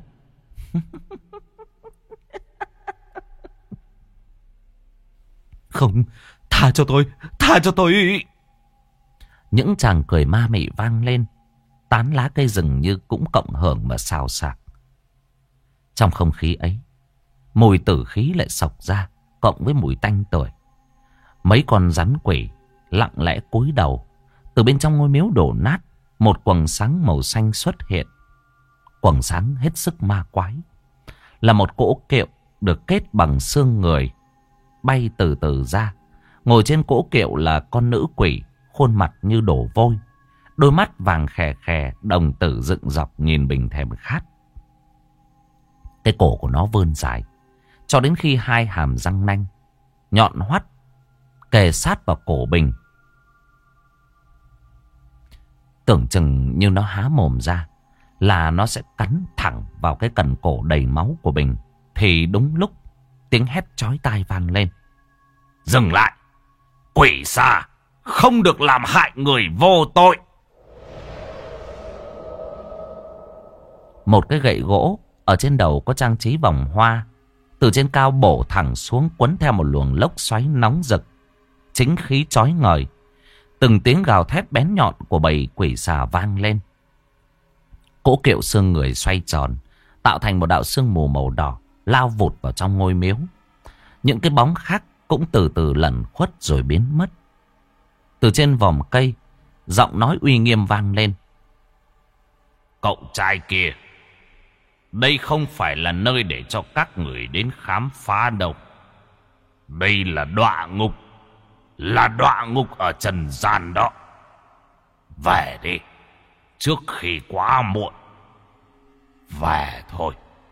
A: Không, tha cho tôi, tha cho tôi. Những chàng cười ma mị vang lên. Tán lá cây rừng như cũng cộng hưởng mà xào xạc. Trong không khí ấy, mùi tử khí lại xộc ra, cộng với mùi tanh tưởi. Mấy con rắn quỷ lặng lẽ cúi đầu. Từ bên trong ngôi miếu đổ nát, một quầng sáng màu xanh xuất hiện. Quầng sáng hết sức ma quái. Là một cỗ kiệu được kết bằng xương người, bay từ từ ra. Ngồi trên cỗ kiệu là con nữ quỷ, khuôn mặt như đổ vôi, đôi mắt vàng khè khè, đồng tử dựng dọc nhìn Bình thèm khát. Cái cổ của nó vươn dài, cho đến khi hai hàm răng nanh nhọn hoắt kề sát vào cổ Bình. Tưởng chừng như nó há mồm ra là nó sẽ cắn thẳng vào cái cần cổ đầy máu của Bình. Thì đúng lúc tiếng hét chói tai vang lên.
B: Dừng lại! Quỷ xà không được làm hại người vô tội.
A: Một cái gậy gỗ ở trên đầu có trang trí vòng hoa, từ trên cao bổ thẳng xuống, quấn theo một luồng lốc xoáy nóng rực, chính khí chói ngời. Từng tiếng gào thét bén nhọn của bầy quỷ xà vang lên. Cỗ kiệu xương người xoay tròn, tạo thành một đạo sương mù màu đỏ, lao vụt vào trong ngôi miếu. Những cái bóng khác cũng từ từ lẩn khuất rồi biến mất. Từ trên vòm cây, giọng nói uy nghiêm vang lên.
B: Cậu trai kia, đây không phải là nơi để cho các người đến khám phá đâu. Đây là đọa ngục. Là đọa ngục ở trần gian đó. Về đi, trước khi quá muộn. Về thôi.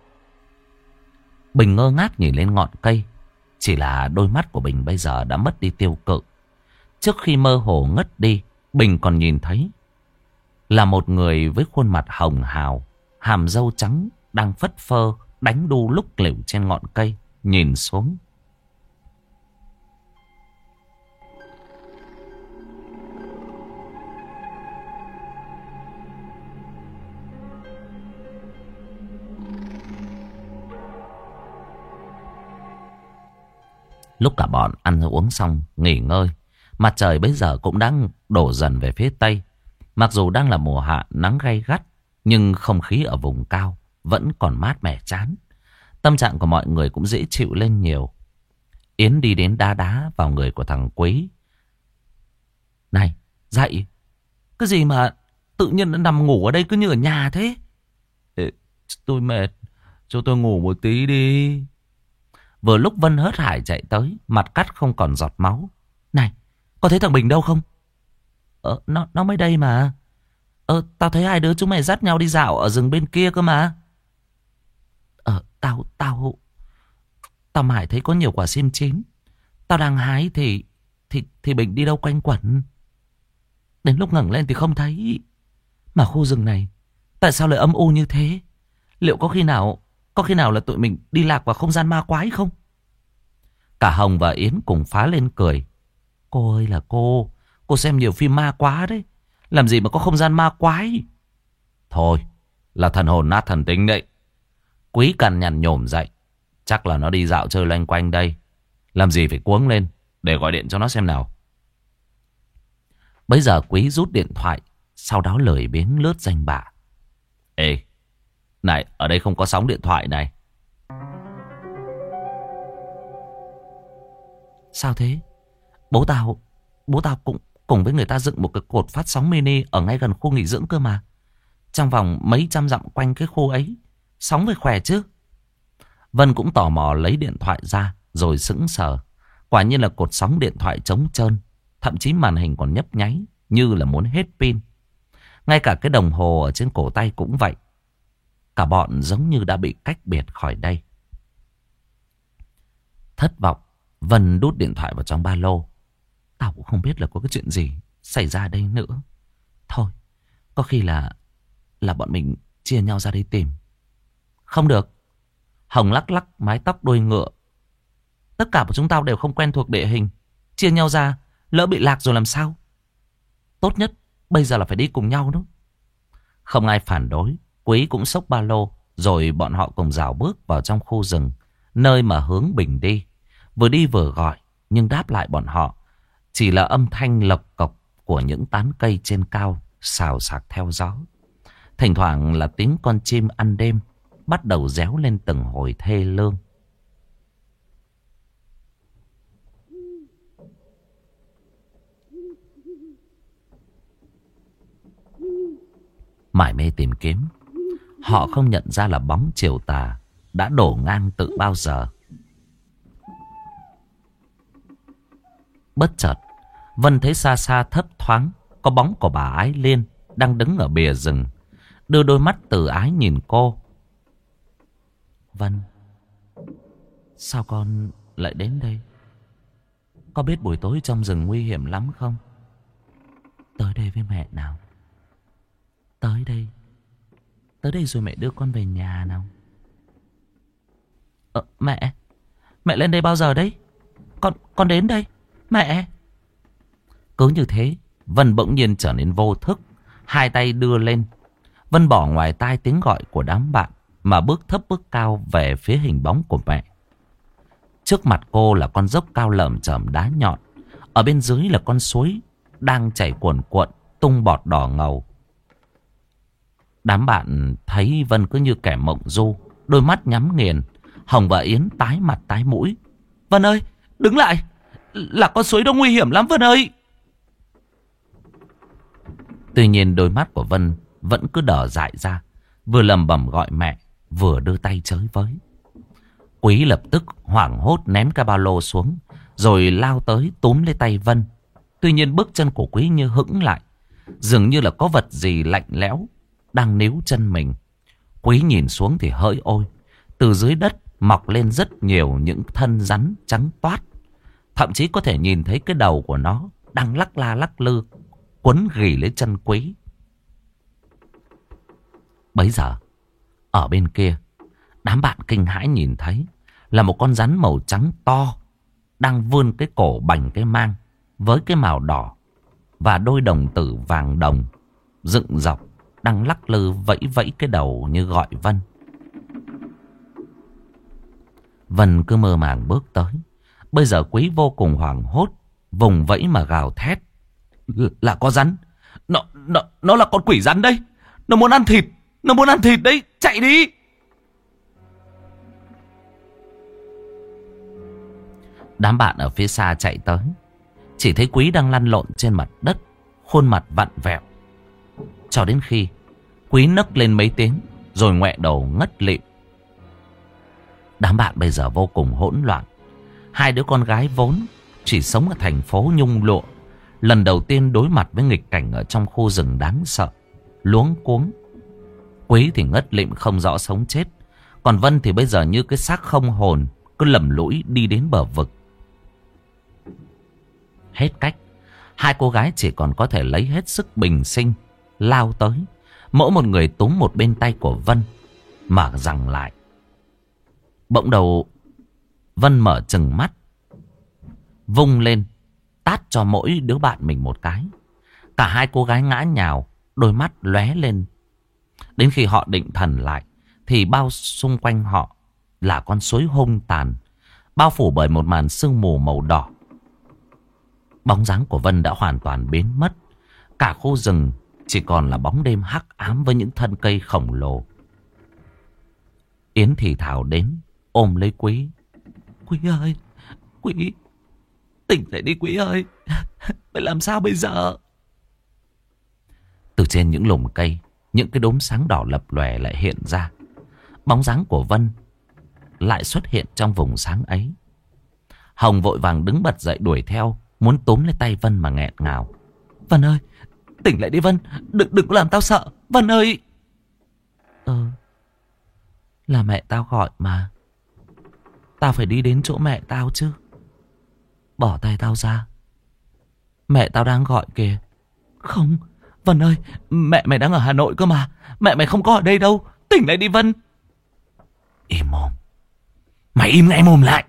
A: Bình ngơ ngác nhìn lên ngọn cây. Chỉ là đôi mắt của Bình bây giờ đã mất đi tiêu cự. Trước khi mơ hồ ngất đi, Bình còn nhìn thấy là một người với khuôn mặt hồng hào, hàm râu trắng đang phất phơ đánh đu lúc lửu trên ngọn cây, nhìn xuống. Lúc cả bọn ăn uống xong, nghỉ ngơi, mặt trời bây giờ cũng đang đổ dần về phía tây. Mặc dù đang là mùa hạ nắng gay gắt, nhưng không khí ở vùng cao vẫn còn mát mẻ chán. Tâm trạng của mọi người cũng dễ chịu lên nhiều. Yến đi đến đá đá vào người của thằng Quý. Này, dậy! Cái gì mà tự nhiên nó nằm ngủ ở đây cứ như ở nhà thế? Ê, tôi mệt, cho tôi ngủ một tí đi. Vừa lúc Vân hớt hải chạy tới, mặt cắt không còn giọt máu. Này, có thấy thằng Bình đâu không? Ờ, nó, nó mới đây mà. Ờ, tao thấy hai đứa chúng mày dắt nhau đi dạo ở rừng bên kia cơ mà. Ờ, tao, tao... Tao mải thấy có nhiều quả sim chín. Tao đang hái thì... Thì, thì Bình đi đâu quanh quẩn. Đến lúc ngẩng lên thì không thấy. Mà khu rừng này tại sao lại âm u như thế? Liệu có khi nào... Có khi nào là tụi mình đi lạc vào không gian ma quái không? Cả Hồng và Yến cùng phá lên cười. Cô ơi là cô. Cô xem nhiều phim ma quá đấy. Làm gì mà có không gian ma quái? Thôi, là thần hồn nát thần tính đấy. Quý cằn nhằn nhổm dậy. Chắc là nó đi dạo chơi loanh quanh đây. Làm gì phải cuống lên. Để gọi điện cho nó xem nào. Bây giờ Quý rút điện thoại. Sau đó lười biếng lướt danh bạ. Ê, này, ở đây không có sóng điện thoại này. Sao thế? Bố tao Bố tao cũng cùng với người ta dựng một cái cột phát sóng mini ở ngay gần khu nghỉ dưỡng cơ mà. Trong vòng mấy trăm dặm quanh cái khu ấy, sóng phải khỏe chứ. Vân cũng tò mò lấy điện thoại ra rồi sững sờ. Quả nhiên là cột sóng điện thoại trống trơn. Thậm chí màn hình còn nhấp nháy như là muốn hết pin. Ngay cả cái đồng hồ ở trên cổ tay cũng vậy. Cả bọn giống như đã bị cách biệt khỏi đây. Thất vọng, Vân đút điện thoại vào trong ba lô. Tao cũng không biết là có cái chuyện gì xảy ra đây nữa. Thôi, có khi là Là bọn mình chia nhau ra đây tìm. Không được. Hồng lắc lắc mái tóc đuôi ngựa. Tất cả của chúng tao đều không quen thuộc địa hình. Chia nhau ra, lỡ bị lạc rồi làm sao? Tốt nhất bây giờ là phải đi cùng nhau đó. Không ai phản đối. Quý cũng xốc ba lô. Rồi bọn họ cùng rảo bước vào trong khu rừng, nơi mà hướng Bình đi. Vừa đi vừa gọi, nhưng đáp lại bọn họ chỉ là âm thanh lộc cộc của những tán cây trên cao xào xạc theo gió. Thỉnh thoảng là tiếng con chim ăn đêm bắt đầu réo lên từng hồi thê lương. Mải mê tìm kiếm, họ không nhận ra là bóng chiều tà đã đổ ngang từ bao giờ. Bất chợt, Vân thấy xa xa thấp thoáng có bóng của bà Ái Liên đang đứng ở bìa rừng, đưa đôi mắt từ ái nhìn cô. Vân, sao con lại đến đây? Có biết buổi tối trong rừng nguy hiểm lắm không? Tới đây với mẹ nào. Tới đây. Tới đây rồi mẹ đưa con về nhà nào. Ờ, mẹ. Mẹ lên đây bao giờ đấy? Con, con đến đây. Mẹ. Cứ như thế, Vân bỗng nhiên trở nên vô thức. Hai tay đưa lên. Vân bỏ ngoài tai tiếng gọi của đám bạn mà bước thấp bước cao về phía hình bóng của mẹ. Trước mặt cô là con dốc cao lởm chởm đá nhọn. Ở bên dưới là con suối đang chảy cuồn cuộn, tung bọt đỏ ngầu. Đám bạn thấy Vân cứ như kẻ mộng du, đôi mắt nhắm nghiền. Hồng và Yến tái mặt tái mũi. Vân ơi, đứng lại. Là con suối đó nguy hiểm lắm Vân ơi. Tuy nhiên đôi mắt của Vân vẫn cứ đờ dại ra, vừa lầm bầm gọi mẹ, vừa đưa tay chới với. Quý lập tức hoảng hốt ném cái ba lô xuống, rồi lao tới túm lấy tay Vân. Tuy nhiên bước chân của Quý như hững lại, dường như là có vật gì lạnh lẽo đang níu chân mình. Quý nhìn xuống thì hỡi ôi, từ dưới đất mọc lên rất nhiều những thân rắn trắng toát. Thậm chí có thể nhìn thấy cái đầu của nó đang lắc la lắc lư, quấn ghì lấy chân Quý. Bấy giờ, ở bên kia, đám bạn kinh hãi nhìn thấy là một con rắn màu trắng to đang vươn cái cổ bành cái mang với cái màu đỏ và đôi đồng tử vàng đồng dựng dọc, đang lắc lư vẫy vẫy cái đầu như gọi Vân. Vân cứ mơ màng bước tới. Bây giờ Quý vô cùng hoảng hốt, vùng vẫy mà gào thét. Là có rắn. Nó, nó, nó là con quỷ rắn đây. Nó muốn ăn thịt. Nó muốn ăn thịt đấy. Chạy đi. Đám bạn ở phía xa chạy tới. Chỉ thấy Quý đang lăn lộn trên mặt đất, khuôn mặt vặn vẹo. Cho đến khi Quý nấc lên mấy tiếng, rồi ngoẹ đầu ngất lịm. Đám bạn bây giờ vô cùng hỗn loạn. Hai đứa con gái vốn chỉ sống ở thành phố nhung lụa, lần đầu tiên đối mặt với nghịch cảnh ở trong khu rừng đáng sợ, luống cuống. Quý thì ngất lịm không rõ sống chết, còn Vân thì bây giờ như cái xác không hồn, cứ lầm lũi đi đến bờ vực. Hết cách, hai cô gái chỉ còn có thể lấy hết sức bình sinh lao tới, mỗi một người túm một bên tay của Vân mà giằng lại. Bỗng đầu Vân mở trừng mắt, vung lên tát cho mỗi đứa bạn mình một cái. Cả hai cô gái ngã nhào, đôi mắt lóe lên. Đến khi họ định thần lại thì bao xung quanh họ là con suối hung tàn, bao phủ bởi một màn sương mù màu đỏ. Bóng dáng của Vân đã hoàn toàn biến mất. Cả khu rừng chỉ còn là bóng đêm hắc ám với những thân cây khổng lồ. Yến thì thào đến, ôm lấy Quý. Quý ơi, Quý, tỉnh dậy đi Quý ơi. Phải làm sao bây giờ? Từ trên những lùm cây, những cái đốm sáng đỏ lập lòe lại hiện ra. Bóng dáng của Vân lại xuất hiện trong vùng sáng ấy. Hồng vội vàng đứng bật dậy đuổi theo, muốn túm lấy tay Vân mà nghẹn ngào. Vân ơi, tỉnh lại đi Vân, đừng đừng làm tao sợ, Vân ơi. Ừ, là mẹ tao gọi mà. Tao phải đi đến chỗ mẹ tao chứ. Bỏ tay tao ra. Mẹ tao đang gọi kìa. Không, Vân ơi, mẹ mày đang ở Hà Nội cơ mà. Mẹ mày không có ở đây đâu. Tỉnh lại đi Vân. Im mồm. Mày im ngay mồm lại.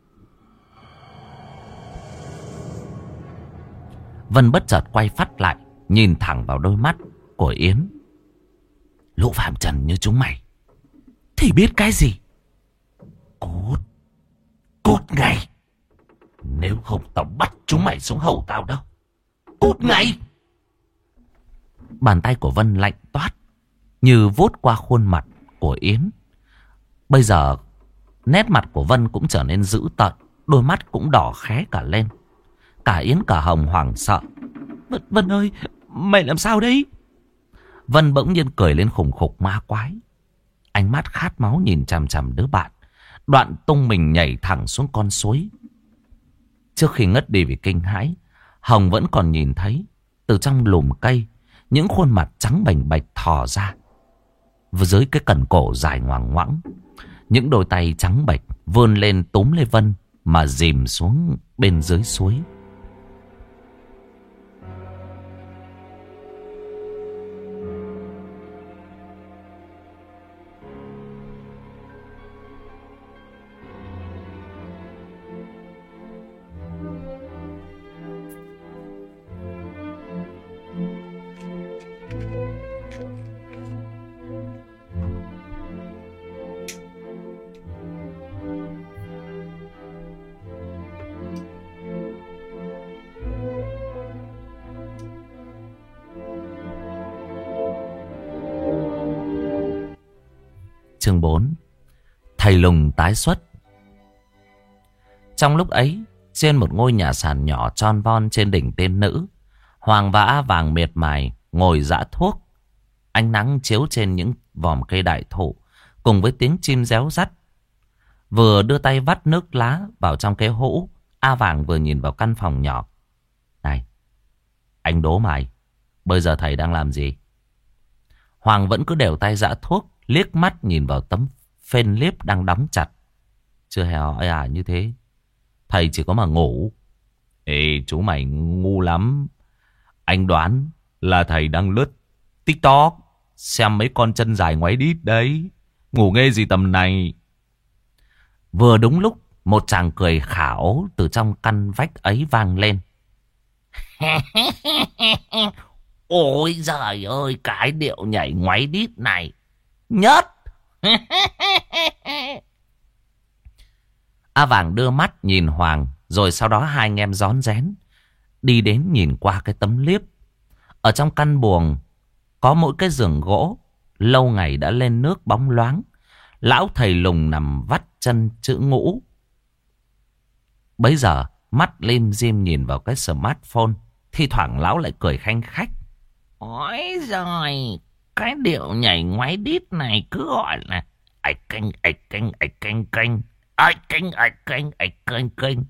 A: Vân bất chợt quay phát lại, nhìn thẳng vào đôi mắt của Yến. Lũ phạm trần như chúng mày thì biết cái gì? Cút. Cút ngay. Nếu không tao bắt chúng mày xuống hầu tao đâu. Cút ngay. Bàn tay của Vân lạnh toát, như vuốt qua khuôn mặt của Yến. Bây giờ nét mặt của Vân cũng trở nên dữ tợn, đôi mắt cũng đỏ khé cả lên. Cả Yến cả Hồng hoảng sợ. Vân, Vân ơi, mày làm sao đấy? Vân bỗng nhiên cười lên khủng khục ma quái. Ánh mắt khát máu nhìn chằm chằm đứa bạn, đoạn tung mình nhảy thẳng xuống con suối. Trước khi ngất đi vì kinh hãi, Hồng vẫn còn nhìn thấy từ trong lùm cây những khuôn mặt trắng bềnh bạch thò ra. Và dưới cái cần cổ dài ngoằng ngoãng, những đôi tay trắng bệch vươn lên túm lấy Vân mà dìm xuống bên dưới suối. Chương bốn. Thầy lùng tái xuất. Trong lúc ấy, trên một ngôi nhà sàn nhỏ tròn von trên đỉnh Tiên Nữ, Hoàng và A Vàng miệt mài ngồi giã thuốc. Ánh nắng chiếu trên những vòm cây đại thụ cùng với tiếng chim réo rắt. Vừa đưa tay vắt nước lá vào trong cái hũ, A Vàng vừa nhìn vào căn phòng nhỏ. Này, anh đố mày, bây giờ thầy đang làm gì? Hoàng vẫn cứ đều tay giã thuốc, liếc mắt nhìn vào tấm phên liếp đang đóng chặt. Chưa hề hỏi à như thế. Thầy chỉ có mà ngủ. Ê, chú mày ngu lắm. Anh đoán là thầy đang lướt TikTok, xem mấy con chân dài ngoáy đít đấy. Ngủ nghe gì tầm này. Vừa đúng lúc, một chàng cười khảo từ trong căn vách ấy vang lên. Ôi giời ơi, cái điệu nhảy ngoáy đít này nhất. A Vàng đưa mắt nhìn Hoàng, rồi sau đó hai anh em rón rén đi đến nhìn qua cái tấm liếp. Ở trong căn buồng có mỗi cái giường gỗ lâu ngày đã lên nước bóng loáng. Lão thầy lùng nằm vắt chân chữ ngũ. Bấy giờ mắt lim dim nhìn vào cái smartphone. Thi thoảng lão lại cười khanh khách. Ôi giời, cái điệu nhảy ngoáy đít này cứ gọi là ạch canh ạch canh ạch canh canh ạch canh ạch canh ạch canh canh.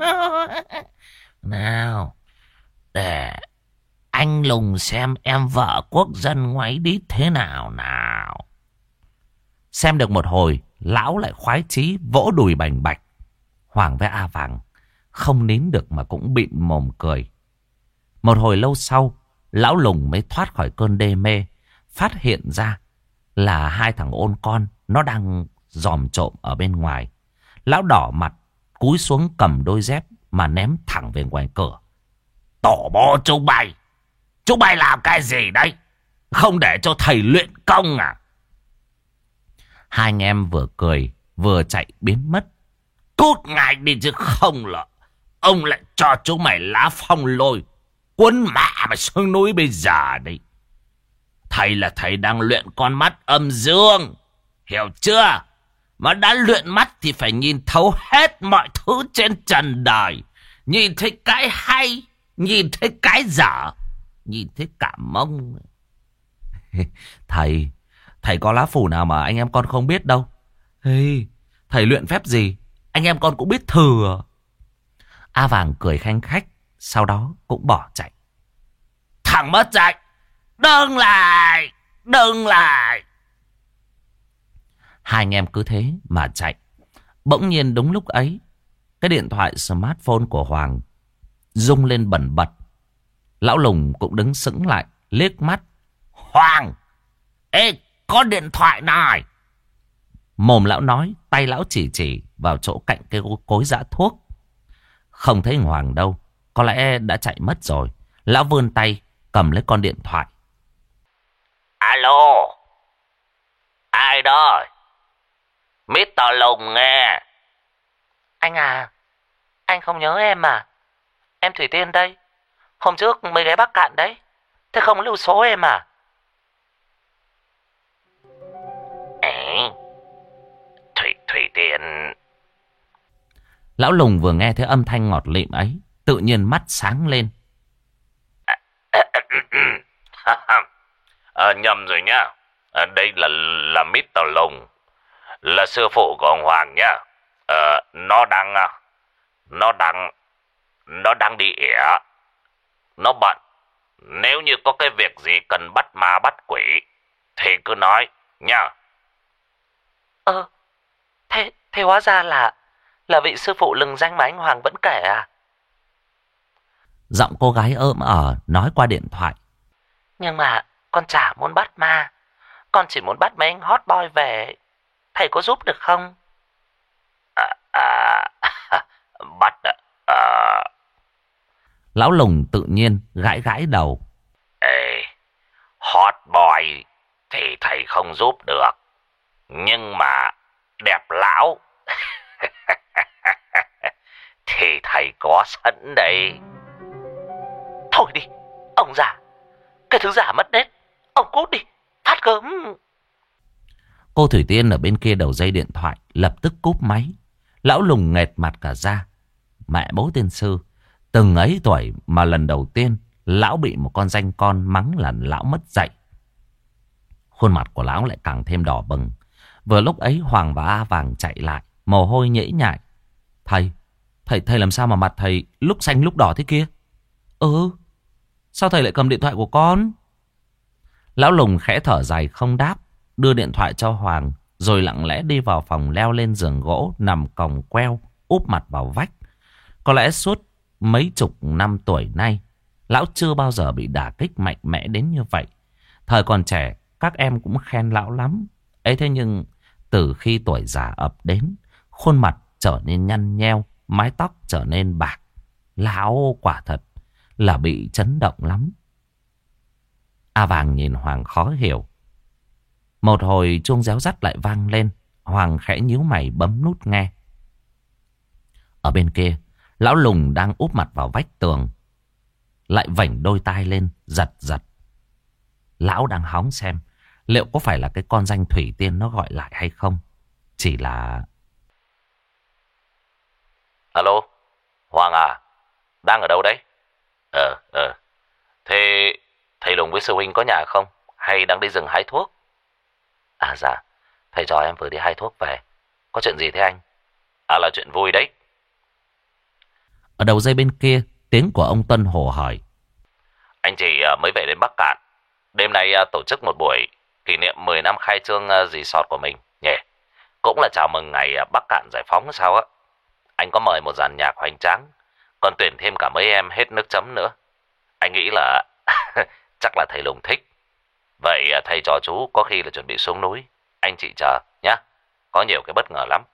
A: Nào, để anh Lùng xem em vợ quốc dân ngoáy đít thế nào nào. Xem được một hồi, lão lại khoái chí vỗ đùi bành bạch. Hoàng với A Vàng không nín được mà cũng bịn mồm cười. Một hồi lâu sau, lão Lùng mới thoát khỏi cơn đê mê, phát hiện ra là hai thằng ôn con nó đang dòm trộm ở bên ngoài. Lão đỏ mặt, cúi xuống cầm đôi dép mà ném thẳng về ngoài cửa. Tổ bố chúng mày, chúng mày làm cái gì đây? Không để cho thầy luyện công à? Hai anh em vừa cười vừa chạy biến mất. Cút ngay đi chứ không là ông lại cho chúng mày lá phong lôi quấn mẹ mà xuống núi bây giờ đây. Thầy là thầy đang luyện con mắt âm dương, hiểu chưa? Mà đã luyện mắt thì phải nhìn thấu hết mọi thứ trên trần đời. Nhìn thấy cái hay, nhìn thấy cái dở, nhìn thấy cả mông. Thầy, thầy có lá phù nào mà anh em con không biết đâu. Hey, thầy luyện phép gì anh em con cũng biết thừa. A Vàng cười khanh khách, sau đó cũng bỏ chạy. Thằng mất dạy, đừng lại, đừng lại. Hai anh em cứ thế mà chạy. Bỗng nhiên đúng lúc ấy, cái điện thoại smartphone của Hoàng rung lên bần bật. Lão Lùng cũng đứng sững lại, liếc mắt. Hoàng, ê, có điện thoại này. Mồm lão nói, tay lão chỉ chỉ vào chỗ cạnh cái cối giã thuốc. Không thấy Hoàng đâu, có lẽ đã chạy mất rồi. Lão vươn tay cầm lấy con điện thoại. Alo, ai đó? mít tơ Lùng nghe. Anh à, anh không nhớ em à? Em Thủy Tiên đây. Hôm trước mới ghé Bắc Cạn đấy. Thế không lưu số em à? Ê, Thủy, Thủy Tiên. Lão Lùng vừa nghe thấy âm thanh ngọt lịm ấy, tự nhiên mắt sáng lên. À, nhầm rồi nhá. À, đây là là mít tơ Lùng, là sư phụ của ông Hoàng nhá. À, nó đang nó đang nó đang đi ỉa, nó bận. Nếu như có cái việc gì cần bắt ma bắt quỷ thì cứ nói nhá. Ờ, thế thế hóa ra là là vị sư phụ lừng danh mà anh Hoàng vẫn kể à? Giọng cô gái ỡm ở nói qua điện thoại. Nhưng mà con chả muốn bắt ma, con chỉ muốn bắt mấy anh hot boy về. Thầy có giúp được không? À, à, bắt à, à. Lão Lùng tự nhiên gãi gãi đầu. Ê, hot boy thì thầy không giúp được, nhưng mà đẹp lão thì thầy có sẵn đây. Thôi đi, ông già, cái thứ giả mất nết. Ông cút đi, phát cơm. Cô Thủy Tiên ở bên kia đầu dây điện thoại lập tức cúp máy. Lão Lùng nghẹt mặt cả ra. Mẹ bố tiên sư, từng ấy tuổi mà lần đầu tiên lão bị một con danh con mắng là lão mất dạy. Khuôn mặt của lão lại càng thêm đỏ bừng. Vừa lúc ấy Hoàng và A Vàng chạy lại, mồ hôi nhễ nhại. Thầy, thầy, thầy làm sao mà mặt thầy lúc xanh lúc đỏ thế kia? Ừ, sao thầy lại cầm điện thoại của con? Lão Lùng khẽ thở dài không đáp, đưa điện thoại cho Hoàng, rồi lặng lẽ đi vào phòng leo lên giường gỗ, nằm còng queo, úp mặt vào vách. Có lẽ suốt mấy chục năm tuổi nay, lão chưa bao giờ bị đả kích mạnh mẽ đến như vậy. Thời còn trẻ, các em cũng khen lão lắm. Ấy thế nhưng, từ khi tuổi già ập đến, khuôn mặt trở nên nhăn nheo, mái tóc trở nên bạc. Lão quả thật là bị chấn động lắm. A Vàng nhìn Hoàng khó hiểu. Một hồi chuông réo rắt lại vang lên. Hoàng khẽ nhíu mày bấm nút nghe. Ở bên kia, lão Lùng đang úp mặt vào vách tường, lại vảnh đôi tai lên giật giật. Lão đang hóng xem liệu có phải là cái con danh Thủy Tiên nó gọi lại hay không. Chỉ là...
B: Alo, Hoàng à, đang ở đâu đấy? Ờ, ờ, thế thầy Lùng với sư huynh có nhà không? Hay đang đi rừng hái thuốc? À dạ, thầy trò em vừa đi hái thuốc về. Có chuyện gì thế anh? À là chuyện vui đấy.
A: Ở đầu dây bên kia, tiếng của ông Tuân Hồ hỏi.
B: Anh chị mới về đến Bắc Cạn. Đêm nay tổ chức một buổi kỷ niệm mười năm khai trương resort của mình nhỉ? Cũng là chào mừng ngày Bắc Cạn giải phóng sao á. Anh có mời một dàn nhạc hoành tráng, còn tuyển thêm cả mấy em hết nước chấm nữa. Anh nghĩ là chắc là thầy Lùng thích. Vậy thầy trò chú có khi là chuẩn bị xuống núi. Anh chị chờ nhá. Có nhiều cái bất ngờ lắm.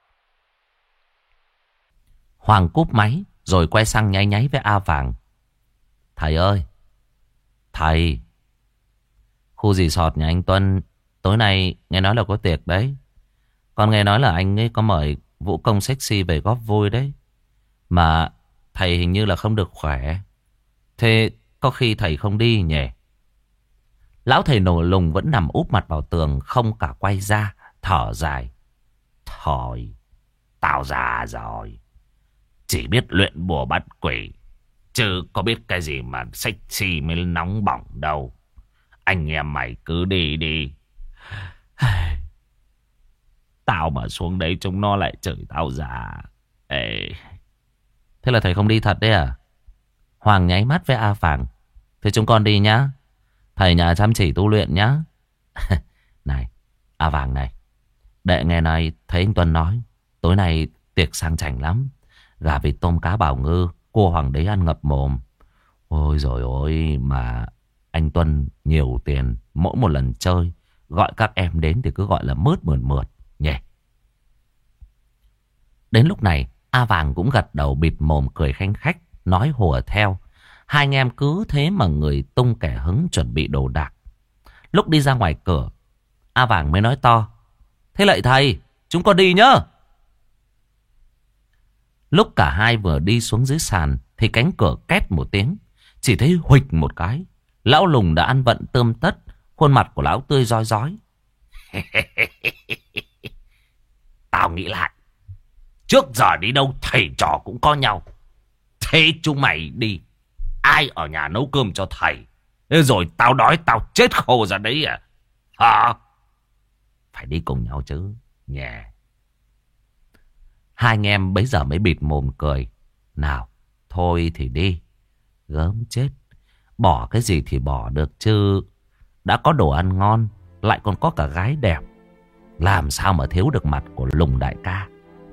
A: Hoàng cúp máy rồi quay sang nháy nháy với A Vàng. Thầy ơi, thầy, khu resort nhà anh Tuân tối nay nghe nói là có tiệc đấy. Con nghe nói là anh ấy có mời vũ công sexy về góp vui đấy. Mà thầy hình như là không được khỏe. Thế có khi thầy không đi nhỉ? Lão thầy nổ Lùng vẫn nằm úp mặt vào tường, không cả quay ra, thở dài. Thôi, tao già rồi, chỉ biết luyện bùa bắt quỷ, chứ có biết cái gì mà sexy mới nóng bỏng đâu. Anh em mày cứ đi đi. Tao mà xuống đấy chúng nó lại chửi tao già. Ê. Thế là thầy không đi thật đấy à? Hoàng nháy mắt với A Vàng. Thế chúng con đi nhá. Thầy nhà chăm chỉ tu luyện nhá. Này, A Vàng này, đệ nghe này thấy anh Tuân nói tối nay tiệc sang chảnh lắm. Gà vịt tôm cá bảo ngư, cô hoàng đế ăn ngập mồm. Ôi rồi ôi, mà anh Tuân nhiều tiền, mỗi một lần chơi gọi các em đến thì cứ gọi là mướt mượt mượt nhỉ. Đến lúc này A Vàng cũng gật đầu bịt mồm cười khanh khách, nói hùa theo. Hai anh em cứ thế mà người tung kẻ hứng chuẩn bị đồ đạc. Lúc đi ra ngoài cửa, A Vàng mới nói to. Thế lại thầy, chúng con đi nhá. Lúc cả hai vừa đi xuống dưới sàn thì cánh cửa két một tiếng. Chỉ thấy huỵch một cái, lão Lùng đã ăn vận tươm tất. Khuôn mặt của lão tươi rói rói. Tao nghĩ lại, trước giờ đi đâu thầy trò cũng có nhau. Thế chúng mày đi, ai ở nhà nấu cơm cho thầy? Rồi tao đói tao chết khô ra đấy à? Hả? Phải đi cùng nhau chứ nhè. Yeah. Hai anh em bấy giờ mới bịt mồm cười. Nào, thôi thì đi. Gớm chết. Bỏ cái gì thì bỏ được chứ. Đã có đồ ăn ngon, lại còn có cả gái đẹp, làm sao mà thiếu được mặt của Lùng đại ca.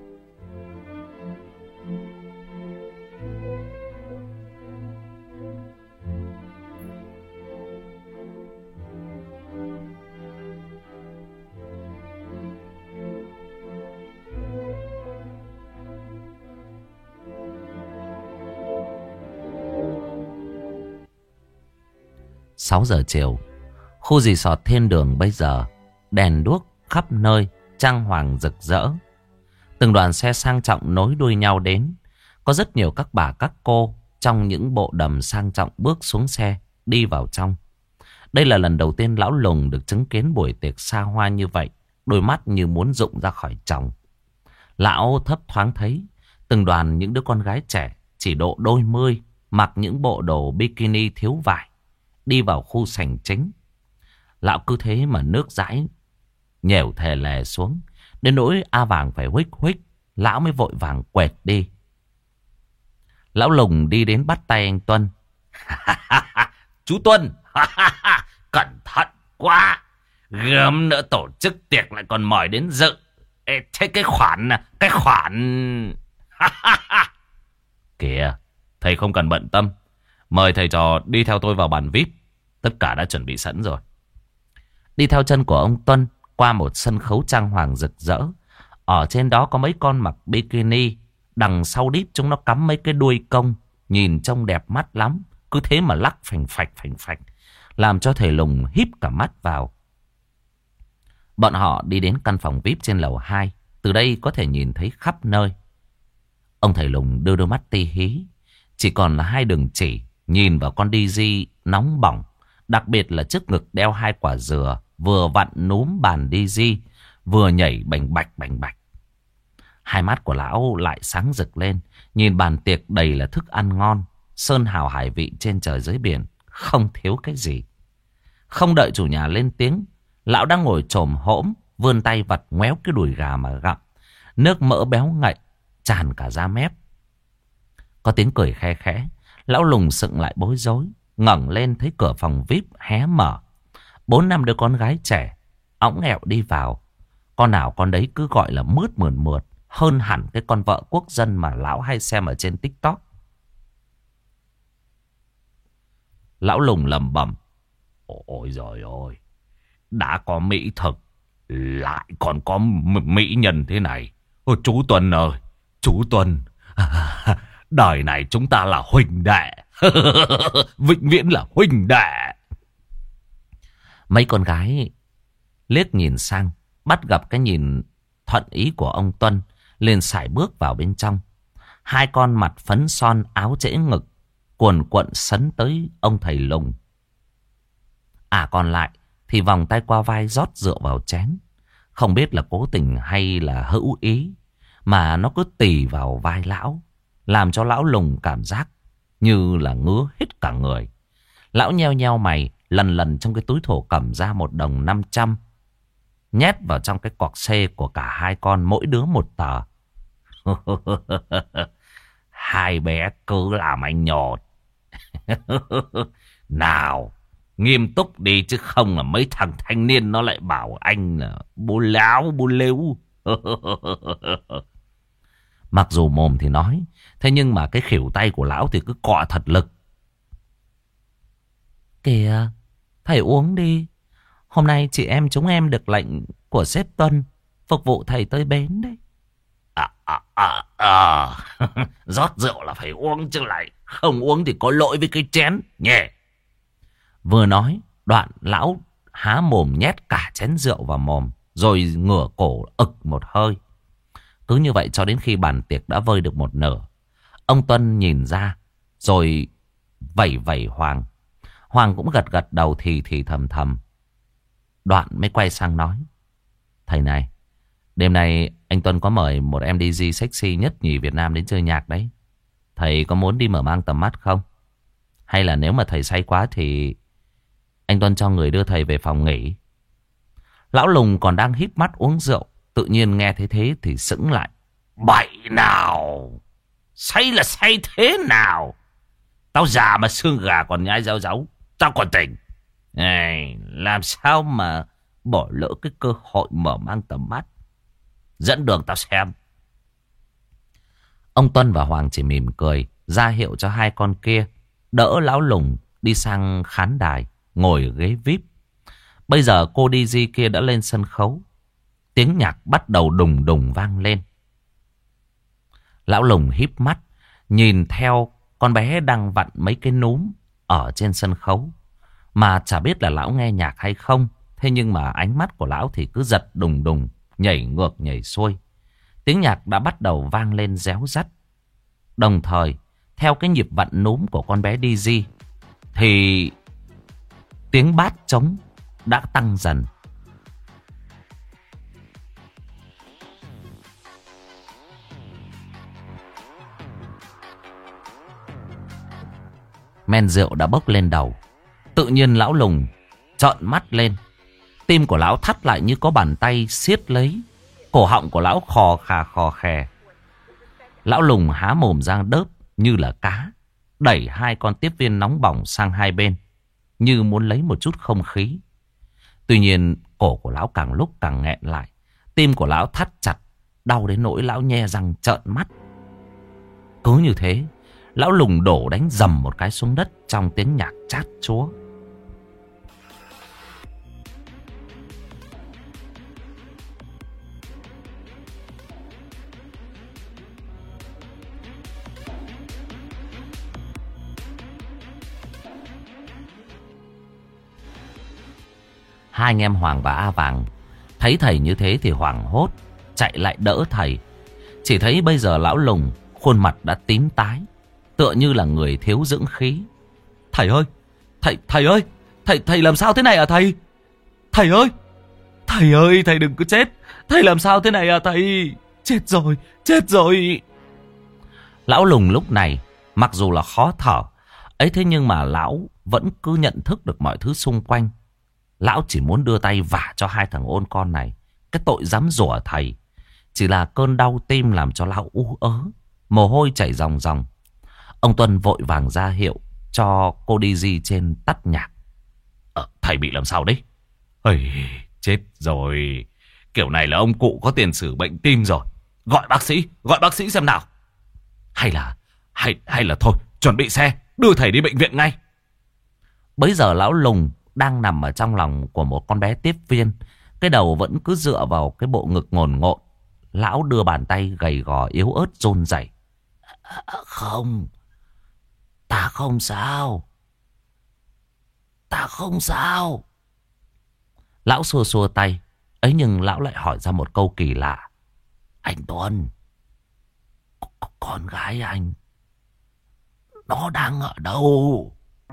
A: Sáu giờ chiều, khu resort Thiên Đường bây giờ đèn đuốc khắp nơi, trang hoàng rực rỡ. Từng đoàn xe sang trọng nối đuôi nhau đến. Có rất nhiều các bà các cô trong những bộ đầm sang trọng bước xuống xe, đi vào trong. Đây là lần đầu tiên lão Lùng được chứng kiến buổi tiệc xa hoa như vậy. Đôi mắt như muốn rụng ra khỏi tròng. Lão thấp thoáng thấy từng đoàn những đứa con gái trẻ chỉ độ đôi mươi, mặc những bộ đồ bikini thiếu vải, đi vào khu sảnh chính. Lão cứ thế mà nước dãi nhểu thề lè xuống. Đến nỗi A Vàng phải huých huých, lão mới vội vàng quẹt đi. Lão Lùng đi đến bắt tay anh Tuân.
B: Chú Tuân, cẩn thận quá. Gớm nữa tổ chức tiệc lại còn mời đến dự. Ê, thế cái khoản, cái khoản...
A: Kìa, thầy không cần bận tâm. Mời thầy trò đi theo tôi vào bàn vi ai pi. Tất cả đã chuẩn bị sẵn rồi. Đi theo chân của ông Tuân qua một sân khấu trang hoàng rực rỡ. Ở trên đó có mấy con mặc bikini. Đằng sau đít chúng nó cắm mấy cái đuôi công. Nhìn trông đẹp mắt lắm. Cứ thế mà lắc phành phạch phành phạch, làm cho thầy Lùng híp cả mắt vào. Bọn họ đi đến căn phòng vi ai pi trên lầu hai. Từ đây có thể nhìn thấy khắp nơi. Ông thầy Lùng đưa đôi mắt ti hí. Chỉ còn là hai đường chỉ. Nhìn vào con đi gi nóng bỏng. Đặc biệt là trước ngực đeo hai quả dừa. Vừa vặn núm bàn đi gi, vừa nhảy bành bạch bành bạch. Hai mắt của lão lại sáng rực lên. Nhìn bàn tiệc đầy là thức ăn ngon. Sơn hào hải vị trên trời dưới biển. Không thiếu cái gì. Không đợi chủ nhà lên tiếng, lão đang ngồi chồm hỗm, vươn tay vặt ngoéo cái đùi gà mà gặm. Nước mỡ béo ngậy tràn cả da mép. Có tiếng cười khe khẽ. Lão Lùng sững lại bối rối, ngẩng lên thấy cửa phòng vi ai pi hé mở. Bốn năm đứa con gái trẻ õng ẹo đi vào. Con nào con đấy cứ gọi là mướt mượt mượt, hơn hẳn cái con vợ quốc dân mà lão hay xem ở trên TikTok. Lão Lùng lẩm bẩm:
B: ôi giời ơi, đã có mỹ thực lại còn có mỹ nhân thế này. Ôi, chú Tuân ơi, chú Tuân, đời này chúng ta là huynh đệ. Vĩnh viễn là huynh đệ.
A: Mấy con gái liếc nhìn sang, bắt gặp cái nhìn thuận ý của ông Tuân, liền sải bước vào bên trong. Hai con mặt phấn son, áo trễ ngực, cuồn cuộn sấn tới ông thầy Lùng. À còn lại thì vòng tay qua vai rót rượu vào chén. Không biết là cố tình hay là hữu ý, mà nó cứ tì vào vai lão, làm cho lão Lùng cảm giác như là ngứa hết cả người. Lão nheo nheo mày, lần lần trong cái túi thổ cẩm ra một đồng năm trăm, nhét vào trong cái cọc xê của cả hai con, mỗi đứa một tờ.
B: Hai bé cứ làm anh nhột. Nào, nghiêm túc đi, chứ không là mấy thằng thanh niên nó lại bảo anh là bố láo bố lếu.
A: Mặc dù mồm thì nói, thế nhưng mà cái khỉu tay của lão thì cứ cọ thật lực. Kìa, thầy uống đi. Hôm nay chị em chúng em được lệnh của sếp Tuân phục vụ thầy tới bến đấy.
B: À, à, à, à. Rót rượu là phải uống chứ lại không uống thì có lỗi với cái chén nhé.
A: Vừa nói, đoạn lão há mồm nhét cả chén rượu vào mồm, rồi ngửa cổ ực một hơi. Cứ như vậy cho đến khi bàn tiệc đã vơi được một nửa. Ông Tuân nhìn ra, rồi vẩy vẩy Hoàng. Hoàng cũng gật gật đầu thì thì thầm thầm. Đoạn mới quay sang nói: thầy này, đêm nay anh Tuân có mời một em đi gi sexy nhất nhì Việt Nam đến chơi nhạc đấy. Thầy có muốn đi mở mang tầm mắt không? Hay là nếu mà thầy say quá thì anh Tuân cho người đưa thầy về phòng nghỉ. Lão Lùng còn đang híp mắt uống rượu, tự nhiên nghe thấy thế thì sững lại.
B: Bậy nào, say là say thế nào? Tao già mà xương gà còn nhai rau ráu, tao còn tỉnh. Này, làm sao mà bỏ lỡ cái cơ hội mở mang tầm mắt? Dẫn đường tao xem.
A: Ông Tuân và Hoàng chỉ mỉm cười, ra hiệu cho hai con kia đỡ lão Lùng đi sang khán đài, ngồi ghế vi ai pi. Bây giờ cô đi gi kia đã lên sân khấu. Tiếng nhạc bắt đầu đùng đùng vang lên. Lão Lùng híp mắt, nhìn theo con bé đang vặn mấy cái núm ở trên sân khấu. Mà chả biết là lão nghe nhạc hay không. Thế nhưng mà ánh mắt của lão thì cứ giật đùng đùng, nhảy ngược nhảy xuôi. Tiếng nhạc đã bắt đầu vang lên réo rắt. Đồng thời, theo cái nhịp vặn núm của con bé đi gi, thì tiếng bát trống đã tăng dần. Men rượu đã bốc lên đầu. Tự nhiên lão Lùng trợn mắt lên. Tim của lão thắt lại như có bàn tay siết lấy. Cổ họng của lão khò khà khò khè. Lão Lùng há mồm ra đớp như là cá, đẩy hai con tiếp viên nóng bỏng sang hai bên, như muốn lấy một chút không khí. Tuy nhiên cổ của lão càng lúc càng nghẹn lại. Tim của lão thắt chặt, đau đến nỗi lão nhe răng trợn mắt. Cứ như thế, lão Lùng đổ đánh dầm một cái xuống đất trong tiếng nhạc chát chúa. Hai anh em Hoàng và A Vàng thấy thầy như thế thì hoảng hốt, chạy lại đỡ thầy. Chỉ thấy bây giờ lão Lùng khuôn mặt đã tím tái, tựa như là người thiếu dưỡng khí. Thầy ơi, thầy, thầy ơi, thầy, thầy làm sao thế này à thầy? Thầy ơi, thầy ơi, thầy đừng có chết. Thầy làm sao thế này à thầy? Chết rồi, chết rồi. Lão Lùng lúc này mặc dù là khó thở ấy, thế nhưng mà lão vẫn cứ nhận thức được mọi thứ xung quanh. Lão chỉ muốn đưa tay vả cho hai thằng ôn con này cái tội dám rủa thầy. Chỉ là cơn đau tim làm cho lão u ớ, mồ hôi chảy ròng ròng. Ông Tuân vội vàng ra hiệu cho cô đi di trên tắt nhạc. Ờ, thầy bị làm sao đấy? Ây, chết rồi. Kiểu này là ông cụ có tiền sử bệnh tim rồi. Gọi bác sĩ, gọi bác sĩ xem nào. Hay là, hay, hay là thôi, chuẩn bị xe, đưa thầy đi bệnh viện ngay. Bấy giờ lão Lùng đang nằm ở trong lòng của một con bé tiếp viên. Cái đầu vẫn cứ dựa vào cái bộ ngực ngồn ngộn. Lão đưa bàn tay gầy gò yếu ớt run rẩy. À, không, ta không sao. Ta không sao. Lão xua xua tay. Ấy nhưng lão lại hỏi ra một câu kỳ lạ. Anh Tuân, con gái anh, nó đang ở đâu?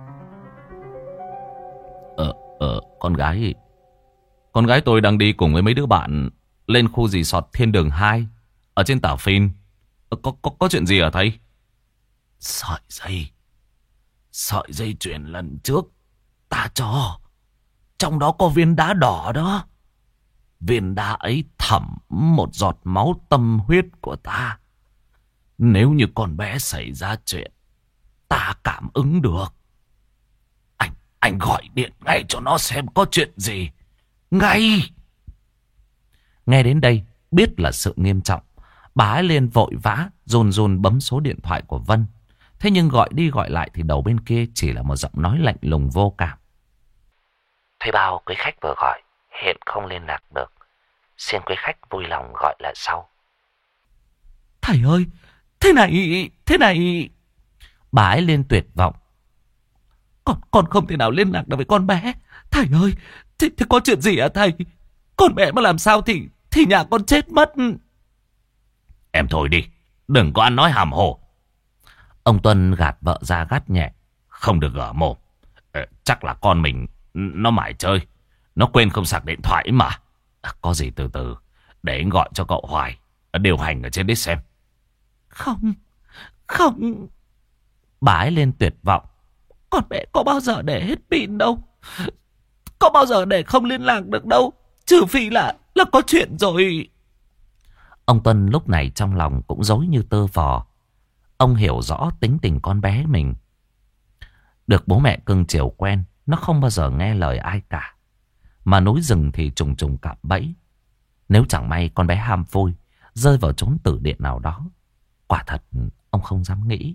A: Ờ, ờ, con gái... Con gái tôi đang đi cùng với mấy đứa bạn lên khu resort Thiên Đường hai ở trên Tả Phìn. Ờ, có, có, có chuyện gì hả thầy? Sợi dây. Sợi dây chuyền lần trước ta cho, trong đó có viên đá đỏ đó. Viên đá ấy thẩm một giọt máu tâm huyết của ta. Nếu như con bé xảy ra chuyện, ta cảm ứng được. Anh, anh gọi điện ngay cho nó xem có chuyện gì. Ngay! Nghe đến đây, biết là sự nghiêm trọng. Bà ấy lên vội vã, run run bấm số điện thoại của Vân. Thế nhưng gọi đi gọi lại thì đầu bên kia chỉ là một giọng nói lạnh lùng vô cảm. Thuê bao quý khách vừa gọi hiện không liên lạc được. Xin quý khách vui lòng gọi lại sau. Thầy ơi, thế này, thế này... Bà ấy lên tuyệt vọng. Con, con không thể nào liên lạc được với con bé. Thầy ơi, thế, thế có chuyện gì hả thầy? Con bé mà làm sao thì, thì nhà con chết mất. Em thôi đi, đừng có ăn nói hàm hồ. Ông Tuân gạt vợ ra gắt nhẹ. Không được gở mồm. Ờ, chắc là con mình nó mải chơi, nó quên không sạc điện thoại mà. À, có gì từ từ, để anh gọi cho cậu Hoài điều hành ở trên đấy xem. Không, không. Bà ấy lên tuyệt vọng. Con bé có bao giờ để hết pin đâu. Có bao giờ để không liên lạc được đâu. Trừ phi là, là có chuyện rồi. Ông Tuân lúc này trong lòng cũng rối như tơ vò. Ông hiểu rõ tính tình con bé mình. Được bố mẹ cưng chiều quen, nó không bao giờ nghe lời ai cả. Mà núi rừng thì trùng trùng cạm bẫy. Nếu chẳng may con bé ham vui, rơi vào chốn tử địa nào đó, quả thật ông không dám nghĩ.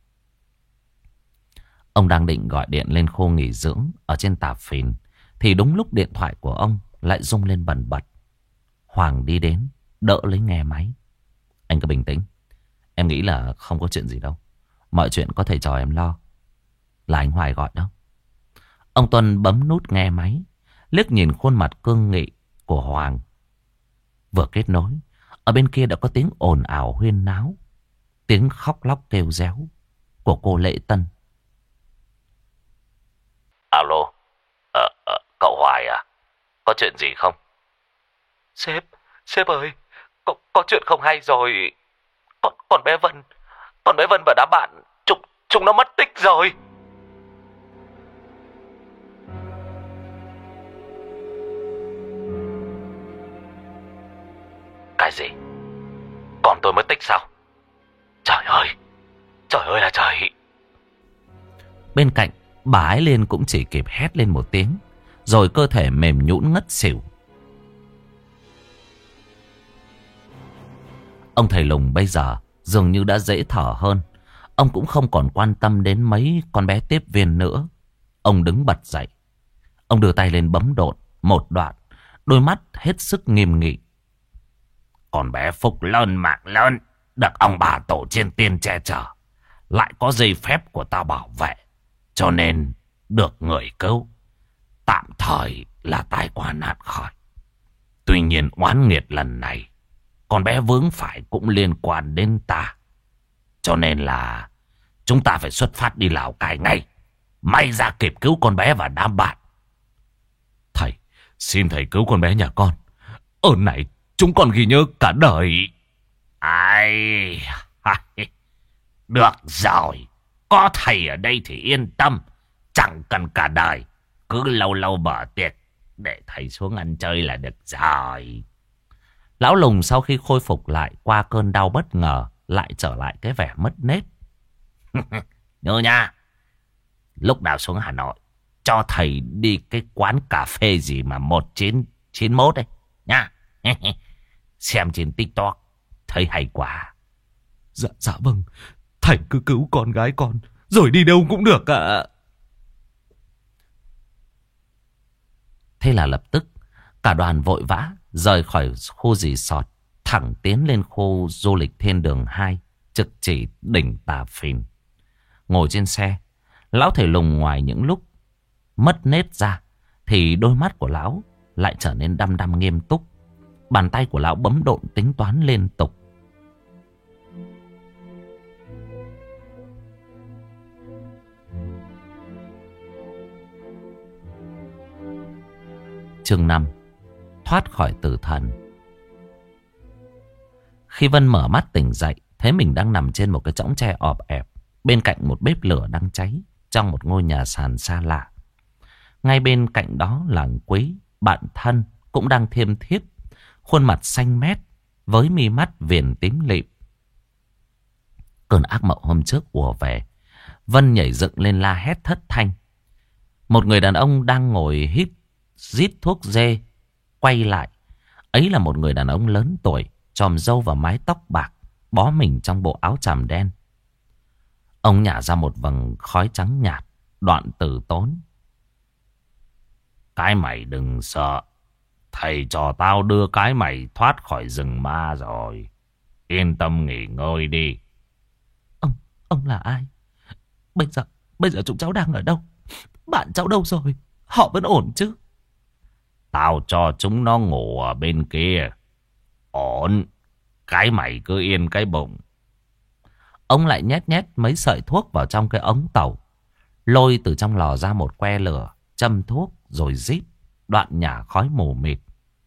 A: Ông đang định gọi điện lên khu nghỉ dưỡng ở trên Tà Phìn, thì đúng lúc điện thoại của ông lại rung lên bần bật. Hoàng đi đến, đỡ lấy nghe máy. Anh cứ bình tĩnh. Em nghĩ là không có chuyện gì đâu. Mọi chuyện có thầy trò em lo. Là anh Hoài gọi đó. Ông Tuân bấm nút nghe máy, liếc nhìn khuôn mặt cương nghị của Hoàng. Vừa kết nối, ở bên kia đã có tiếng ồn ào huyên náo, tiếng khóc lóc kêu réo của cô Lệ Tân. Alo, ờ, ờ, cậu Hoài à? Có chuyện gì không? Sếp, sếp ơi, có, có chuyện không hay rồi. Con, con bé Vân, con bé Vân và đám bạn, chúng, chúng nó mất tích rồi.
B: tích sao? Trời ơi, trời ơi là trời.
A: Bên cạnh, bà Ái Liên cũng chỉ kịp hét lên một tiếng, rồi cơ thể mềm nhũn ngất xỉu. Ông thầy Lùng bây giờ dường như đã dễ thở hơn. Ông cũng không còn quan tâm đến mấy con bé tiếp viên nữa. Ông đứng bật dậy. Ông đưa tay lên bấm đột một đoạn, đôi mắt hết sức nghiêm nghị.
B: Con bé phúc lớn mạng lớn, được ông bà tổ tiên tiên che chở, lại có giấy phép của ta bảo vệ, cho nên được người cứu. Tạm thời là tai qua nạn khỏi. Tuy nhiên oán nghiệt lần này, con bé vướng phải cũng liên quan đến ta. Cho nên là chúng ta phải xuất phát đi Lào Cai ngay. May ra kịp cứu con bé và đám bạn.
C: Thầy, xin thầy cứu con bé nhà con. Ơn này chúng con ghi nhớ cả đời.
B: Ai... Được rồi. Có thầy ở đây thì yên tâm. Chẳng cần cả đời. Cứ lâu lâu mở tiệc để thầy xuống ăn chơi là được rồi.
A: Lão Lùng sau khi khôi phục lại qua cơn đau bất ngờ, lại trở lại cái vẻ mất nết.
B: Nhớ nha, lúc nào xuống Hà Nội cho thầy đi cái quán cà phê gì mà một chín chín mốt đấy nha. Xem trên TikTok thấy hay quá.
C: Dạ, dạ vâng. Thầy cứ cứu con gái con, rồi đi đâu cũng được ạ. À.
A: Thế là lập tức cả đoàn vội vã rời khỏi khu resort, thẳng tiến lên khu du lịch Thiên Đường hai, trực chỉ đỉnh Tà Phìn. Ngồi trên xe, lão thầy Lùng ngoài những lúc mất nết ra, thì đôi mắt của lão lại trở nên đăm đăm nghiêm túc. Bàn tay của lão bấm độn tính toán liên tục. Chương năm. Thoát khỏi tử thần. Khi Vân mở mắt tỉnh dậy, thấy mình đang nằm trên một cái chõng tre ọp ẹp, bên cạnh một bếp lửa đang cháy, trong một ngôi nhà sàn xa lạ. Ngay bên cạnh đó là Quý, bạn thân, cũng đang thiêm thiếp, khuôn mặt xanh mét, với mi mắt viền tím lịm. Cơn ác mộng hôm trước ùa về, Vân nhảy dựng lên la hét thất thanh. Một người đàn ông đang ngồi hít rít thuốc dê quay lại. Ấy là một người đàn ông lớn tuổi, chòm râu và mái tóc bạc, bó mình trong bộ áo tràm đen. Ông nhả ra một vầng khói trắng nhạt, đoạn từ tốn.
B: Cái mày đừng sợ. Thầy cho tao đưa cái mày thoát khỏi rừng ma rồi. Yên tâm nghỉ ngơi đi.
A: Ông, ông là ai? Bây giờ, bây giờ chúng cháu đang ở đâu? Bạn cháu đâu rồi? Họ vẫn ổn chứ?
B: Tao cho chúng nó ngủ ở bên kia. Ổn. Cái mày cứ yên cái bụng.
A: Ông lại nhét nhét mấy sợi thuốc vào trong cái ống tàu, lôi từ trong lò ra một que lửa, châm thuốc rồi rít, đoạn nhả khói mù mịt.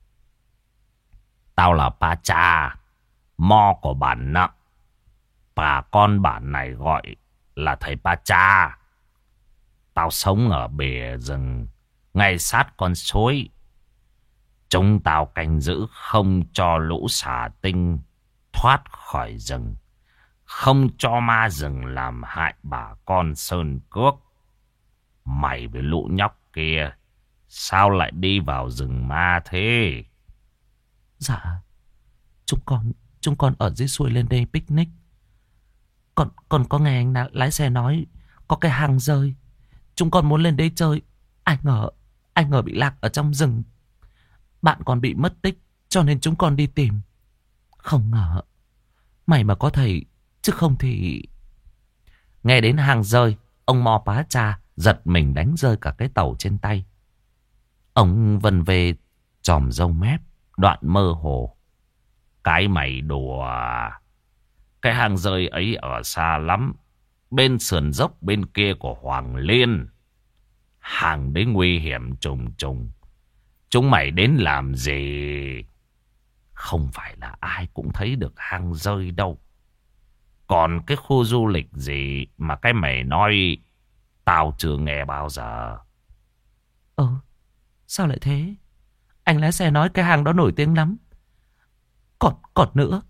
B: Tao là Pacha, mo của bản nặng. Bà con bản này gọi là thầy Pacha. Tao sống ở bìa rừng, ngay sát con suối. Chúng tao canh giữ không cho lũ xà tinh thoát khỏi rừng, không cho ma rừng làm hại bà con sơn cước. Mày với lũ nhóc kia sao lại đi vào rừng ma thế?
A: Dạ, chúng con chúng con ở dưới xuôi lên đây picnic. Còn còn có nghe anh lái xe nói có cái hang rơi, chúng con muốn lên đây chơi. Ai ngờ Ai ngờ bị lạc ở trong rừng. Bạn còn bị mất tích, cho nên chúng con đi tìm. Không ngờ mày mà có thầy, chứ không thì... Nghe đến hang rơi, ông Mo Pá Cha giật mình đánh rơi cả cái tàu trên tay. Ông vần về chòm râu mép, đoạn mơ hồ.
B: Cái mày đùa. Cái hang rơi ấy ở xa lắm, bên sườn dốc bên kia của Hoàng Liên. Hàng đấy nguy hiểm trùng trùng. Chúng mày đến làm gì? Không phải là ai cũng thấy được hang rơi đâu. Còn cái khu du lịch gì mà cái mày nói, tao chưa nghe bao giờ.
A: Ờ, sao lại thế? Anh lái xe nói cái hang đó nổi tiếng lắm. Còn, còn nữa,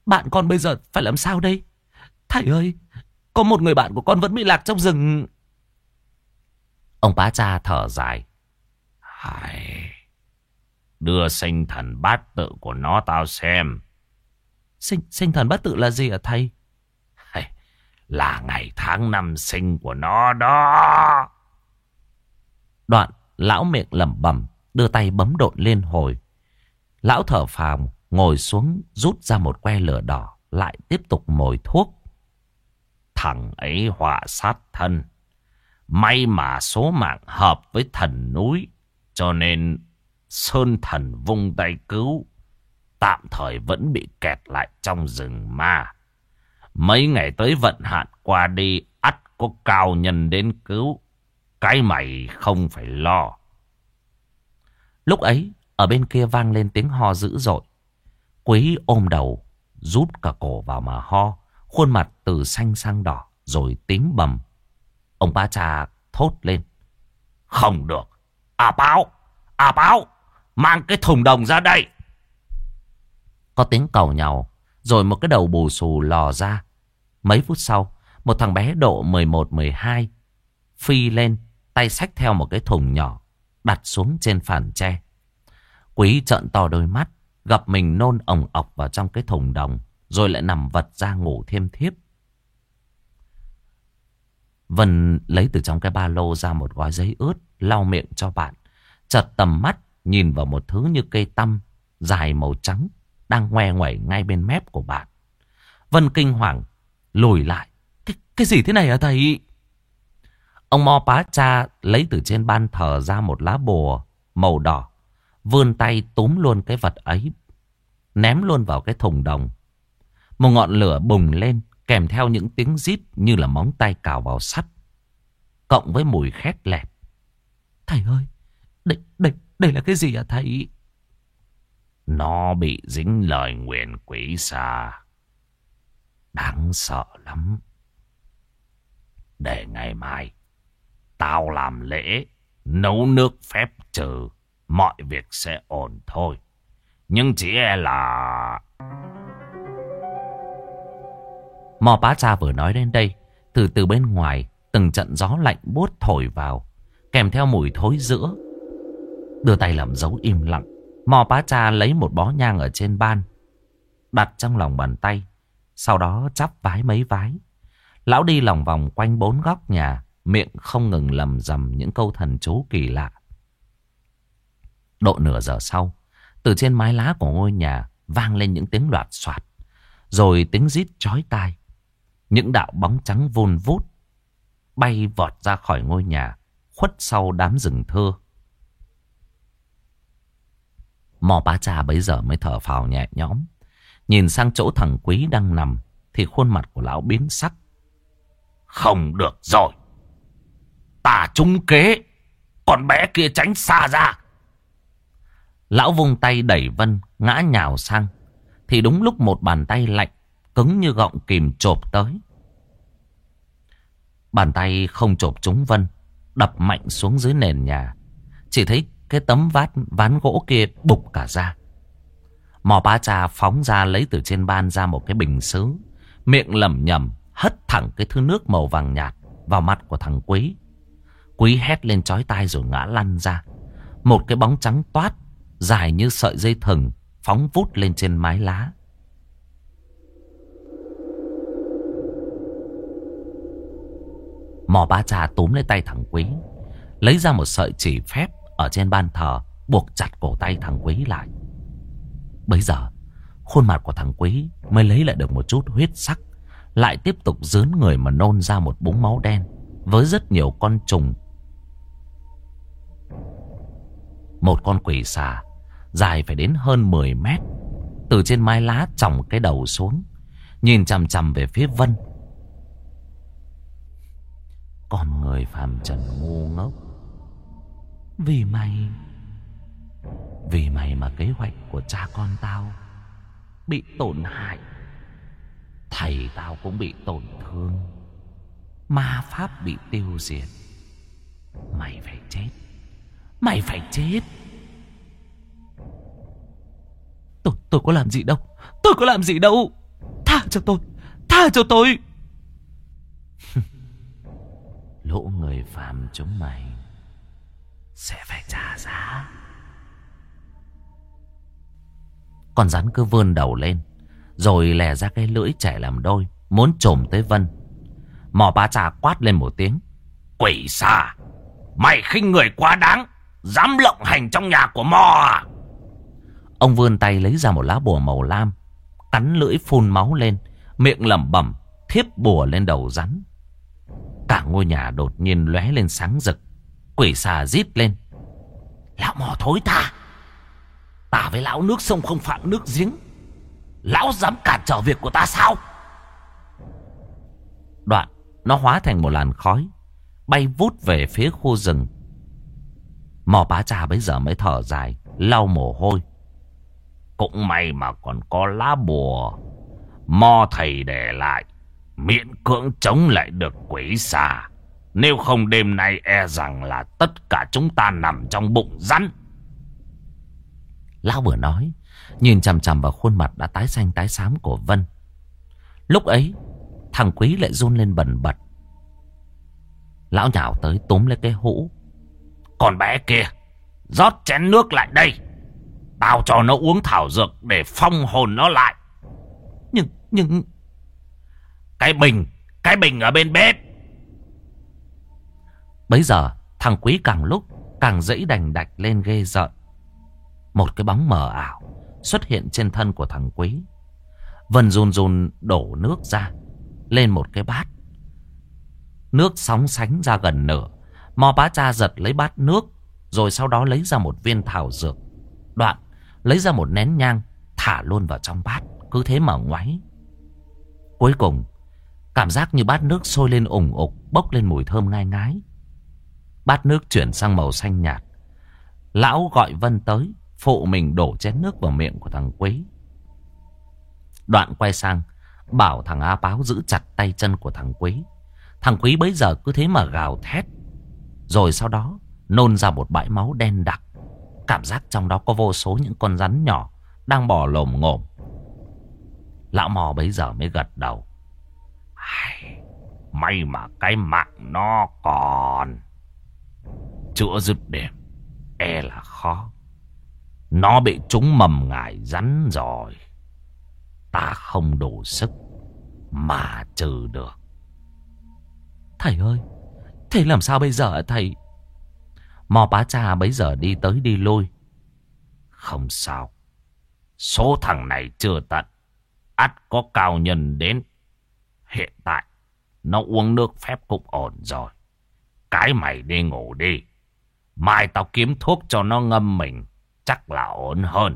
A: Bạn con bây giờ phải làm sao đây? Thầy ơi, có một người bạn của con vẫn bị lạc trong rừng. Ông Bá Cha thở dài.
B: Hài, đưa sinh thần bát tự của nó tao xem.
A: Sinh, sinh thần bát tự là gì hả thầy?
B: Hài, là ngày tháng năm sinh của nó đó.
A: Đoạn lão miệng lẩm bẩm, đưa tay bấm độn liên hồi. Lão thở phào, ngồi xuống rút ra một que lửa đỏ, lại tiếp tục mồi thuốc.
B: Thằng ấy họa sát thân. May mà số mạng hợp với thần núi, cho nên sơn thần vung tay cứu. Tạm thời vẫn bị kẹt lại trong rừng ma. Mấy ngày tới vận hạn qua đi, ắt có cao nhân đến cứu. Cái mày không phải lo.
A: Lúc ấy, ở bên kia vang lên tiếng ho dữ dội. Quý ôm đầu, rút cả cổ vào mà ho. Khuôn mặt từ xanh sang đỏ, rồi tím bầm. Ông Bá Cha thốt lên.
B: Không được. À báo, à báo, mang cái thùng đồng ra đây.
A: Có tiếng càu nhàu, rồi một cái đầu bù xù lò ra. Mấy phút sau, một thằng bé độ mười một mười hai phi lên, tay xách theo một cái thùng nhỏ, đặt xuống trên phản tre. Quý trợn to đôi mắt, gặp mình nôn ồng ọc vào trong cái thùng đồng, rồi lại nằm vật ra ngủ thêm thiếp. Vân lấy từ trong cái ba lô ra một gói giấy ướt, lau miệng cho bạn. Chợt tầm mắt nhìn vào một thứ như cây tăm dài màu trắng đang ngoe ngoẩy ngay bên mép của bạn. Vân kinh hoàng lùi lại. Cái, cái gì thế này hả thầy? Ông Mo Bá Cha lấy từ trên ban thờ ra một lá bùa màu đỏ, vươn tay túm luôn cái vật ấy, ném luôn vào cái thùng đồng. Một ngọn lửa bùng lên, kèm theo những tiếng rít như là móng tay cào vào sắt, cộng với mùi khét lẹt. Thầy ơi, đây, đây, đây là cái gì hả thầy?
B: Nó bị dính lời nguyền quỷ xà. Đáng sợ lắm. Để ngày mai tao làm lễ nấu nước phép trừ, mọi việc sẽ ổn thôi. Nhưng chỉ e là...
A: Mò Bá Cha vừa nói đến đây, từ từ bên ngoài từng trận gió lạnh buốt thổi vào, kèm theo mùi thối rữa. Đưa tay làm dấu im lặng, Mò Bá Cha lấy một bó nhang ở trên ban, đặt trong lòng bàn tay, sau đó chắp vái mấy vái. Lão đi lòng vòng quanh bốn góc nhà, miệng không ngừng lầm rầm những câu thần chú kỳ lạ. Độ nửa giờ sau, từ trên mái lá của ngôi nhà vang lên những tiếng loạt soạt, rồi tiếng rít chói tai. Những đạo bóng trắng vun vút bay vọt ra khỏi ngôi nhà, khuất sau đám rừng thưa. Mò Bá Cha bấy giờ mới thở phào nhẹ nhõm, nhìn sang chỗ thằng Quý đang nằm, thì khuôn mặt của lão biến sắc.
B: Không được rồi, ta trúng kế, con bé kia tránh xa ra.
A: Lão vung tay đẩy Vân ngã nhào sang, thì đúng lúc một bàn tay lạnh cứng như gọng kìm chộp tới. Bàn tay không chộp trúng Vân, đập mạnh xuống dưới nền nhà. Chỉ thấy cái tấm vát ván gỗ kia bục cả ra. Mò Bá Cha phóng ra lấy từ trên ban ra một cái bình sứ, miệng lẩm nhẩm hất thẳng cái thứ nước màu vàng nhạt vào mặt của thằng Quý. Quý hét lên chói tai rồi ngã lăn ra. Một cái bóng trắng toát, dài như sợi dây thừng, phóng vút lên trên mái lá. Mò Bá Cha túm lấy tay thằng Quý, lấy ra một sợi chỉ phép ở trên ban thờ, buộc chặt cổ tay thằng Quý lại. Bấy giờ khuôn mặt của thằng Quý mới lấy lại được một chút huyết sắc, lại tiếp tục rướn người mà nôn ra một búng máu đen với rất nhiều con trùng. Một con quỷ xà dài phải đến hơn mười mét, từ trên mái lá chòng cái đầu xuống, nhìn chằm chằm về phía Vân. Con người phàm trần ngu ngốc, Vì mày Vì mày mà kế hoạch của cha con tao bị tổn hại, thầy tao cũng bị tổn thương, ma pháp bị tiêu diệt. Mày phải chết, Mày phải chết. Tôi, tôi có làm gì đâu, Tôi có làm gì đâu.
C: cho tôi, tha cho tôi.
A: Lũ người phàm chúng mày sẽ phải trả giá. Con rắn cứ vươn đầu lên, rồi lè ra cái lưỡi chẻ làm đôi, muốn chồm tới Vân. Mò Bá Trà quát lên một tiếng.
B: Quỷ xà, mày khinh người quá đáng, dám lộng hành trong nhà của Mò à?
A: Ông vươn tay lấy ra một lá bùa màu lam, cắn lưỡi phun máu lên, miệng lẩm bẩm thiếp bùa lên đầu rắn. Cả ngôi nhà đột nhiên lóe lên sáng rực. Quỷ xà rít lên. Lão Mò thối tha, ta với lão nước sông không phạm nước giếng, lão dám cản trở việc của ta sao? Đoạn nó hóa thành một làn khói, bay vút về phía khu rừng. Mò Bá Trà bấy giờ mới thở dài, lau mồ hôi.
B: Cũng may mà còn có lá bùa Mo thầy để lại, miễn cưỡng chống lại được quỷ xà. Nếu không đêm nay e rằng là tất cả chúng ta nằm trong bụng rắn.
A: Lão vừa nói, nhìn chằm chằm vào khuôn mặt đã tái xanh tái xám của Vân. Lúc ấy thằng Quý lại run lên bần bật. Lão nhào tới túm lấy cái hũ.
B: Con bé kia, rót chén nước lại đây, tao cho nó uống thảo dược để phong hồn nó lại.
A: Nhưng, nhưng...
B: Cái bình, cái bình ở bên bếp.
A: Bấy giờ thằng Quý càng lúc càng dãy đành đạch lên ghê rợn. Một cái bóng mờ ảo xuất hiện trên thân của thằng Quý. Vân run run đổ nước ra lên một cái bát. Nước sóng sánh ra gần nửa. Mò Bá Cha giật lấy bát nước, rồi sau đó lấy ra một viên thảo dược. Đoạn lấy ra một nén nhang, thả luôn vào trong bát. Cứ thế mà ngoáy. Cuối cùng cảm giác như bát nước sôi lên ủng ục, bốc lên mùi thơm ngai ngái. Bát nước chuyển sang màu xanh nhạt. Lão gọi Vân tới, phụ mình đổ chén nước vào miệng của thằng Quý. Đoạn quay sang bảo thằng A Páo giữ chặt tay chân của thằng Quý. Thằng Quý bấy giờ cứ thế mà gào thét, rồi sau đó nôn ra một bãi máu đen đặc. Cảm giác trong đó có vô số những con rắn nhỏ đang bò lồm ngồm. Lão Mò bấy giờ mới gật đầu.
B: May mà cái mạng nó còn. Chữa dứt điểm e là khó. Nó bị trúng mầm ngải rắn rồi, ta không đủ sức mà trừ được.
A: Thầy ơi, thầy làm sao bây giờ thầy? Mò Bá Cha bấy giờ đi tới đi lui.
B: Không sao, số thằng này chưa tận, ắt có cao nhân đến. Hiện tại nó uống nước phép cũng ổn rồi. Cái mày đi ngủ đi, mai tao kiếm thuốc cho nó ngâm mình, chắc là ổn hơn.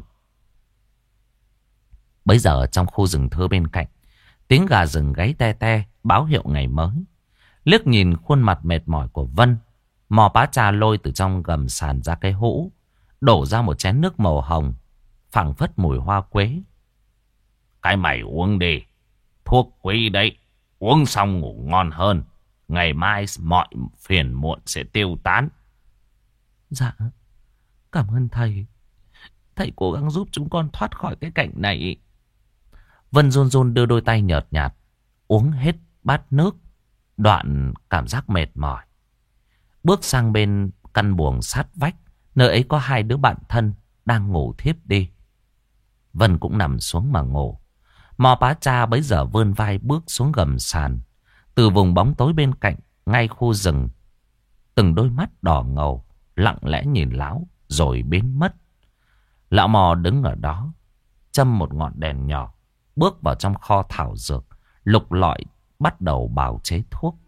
A: Bấy giờ trong khu rừng thưa bên cạnh, tiếng gà rừng gáy te te báo hiệu ngày mới. Liếc nhìn khuôn mặt mệt mỏi của Vân, Mò Bá Cha lôi từ trong gầm sàn ra cái hũ, đổ ra một chén nước màu hồng, phảng phất mùi hoa quế.
B: Cái mày uống đi, thuốc quý đấy, uống xong ngủ ngon hơn. Ngày mai mọi phiền muộn sẽ tiêu tán.
A: Dạ, cảm ơn thầy. Thầy cố gắng giúp chúng con thoát khỏi cái cảnh này. Vân run run đưa đôi tay nhợt nhạt uống hết bát nước. Đoạn cảm giác mệt mỏi, bước sang bên căn buồng sát vách. Nơi ấy có hai đứa bạn thân đang ngủ thiếp đi. Vân cũng nằm xuống mà ngủ. Mò Bá Cha bấy giờ vươn vai bước xuống gầm sàn. Từ vùng bóng tối bên cạnh, ngay khu rừng, từng đôi mắt đỏ ngầu lặng lẽ nhìn lão rồi biến mất. Lão Mò đứng ở đó, châm một ngọn đèn nhỏ, bước vào trong kho thảo dược, lục lọi bắt đầu bào chế thuốc.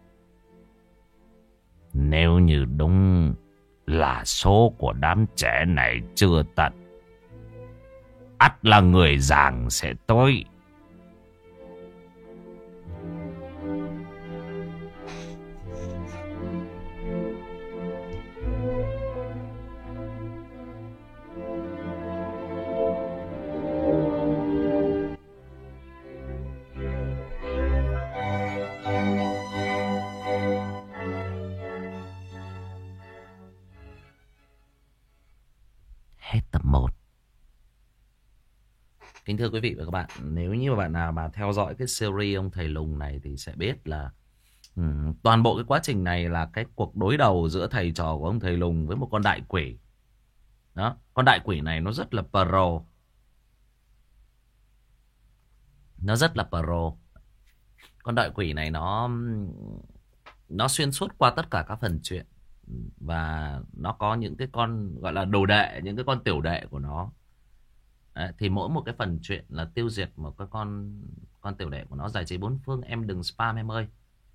B: Nếu như đúng là số của đám trẻ này chưa tận, ắt là người giàng sẽ tới.
A: Hết tập một. Kính thưa quý vị và các bạn, nếu như mà bạn nào mà theo dõi cái series ông thầy lùng này thì sẽ biết là ừ, toàn bộ cái quá trình này là cái cuộc đối đầu giữa thầy trò của ông thầy lùng với một con đại quỷ. Đó, con đại quỷ này nó rất là pro. Nó rất là pro. Con đại quỷ này nó nó xuyên suốt qua tất cả các phần truyện. Và nó có những cái con gọi là đồ đệ, những cái con tiểu đệ của nó. Đấy, thì mỗi một cái phần truyện là tiêu diệt một cái con con tiểu đệ của nó. Giải trí bốn phương, em đừng spam em ơi.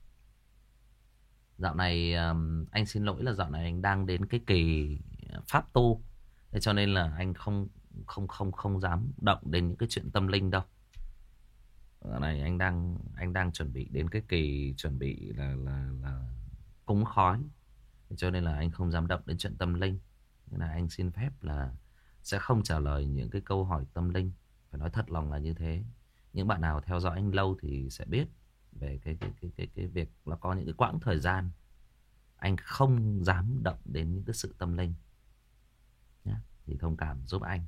A: Dạo này um, anh xin lỗi là dạo này anh đang đến cái kỳ pháp tu. Thế cho nên là anh không không không không dám động đến những cái chuyện tâm linh đâu. Dạo này anh đang anh đang chuẩn bị đến cái kỳ chuẩn bị là là là cúng khói. Thế cho nên là anh không dám động đến chuyện tâm linh. Nên là anh xin phép là sẽ không trả lời những cái câu hỏi tâm linh. Phải nói thật lòng là như thế. Những bạn nào theo dõi anh lâu thì sẽ biết về cái cái cái cái cái việc là có những cái quãng thời gian anh không dám động đến những cái sự tâm linh nhé. Thì thông cảm giúp anh.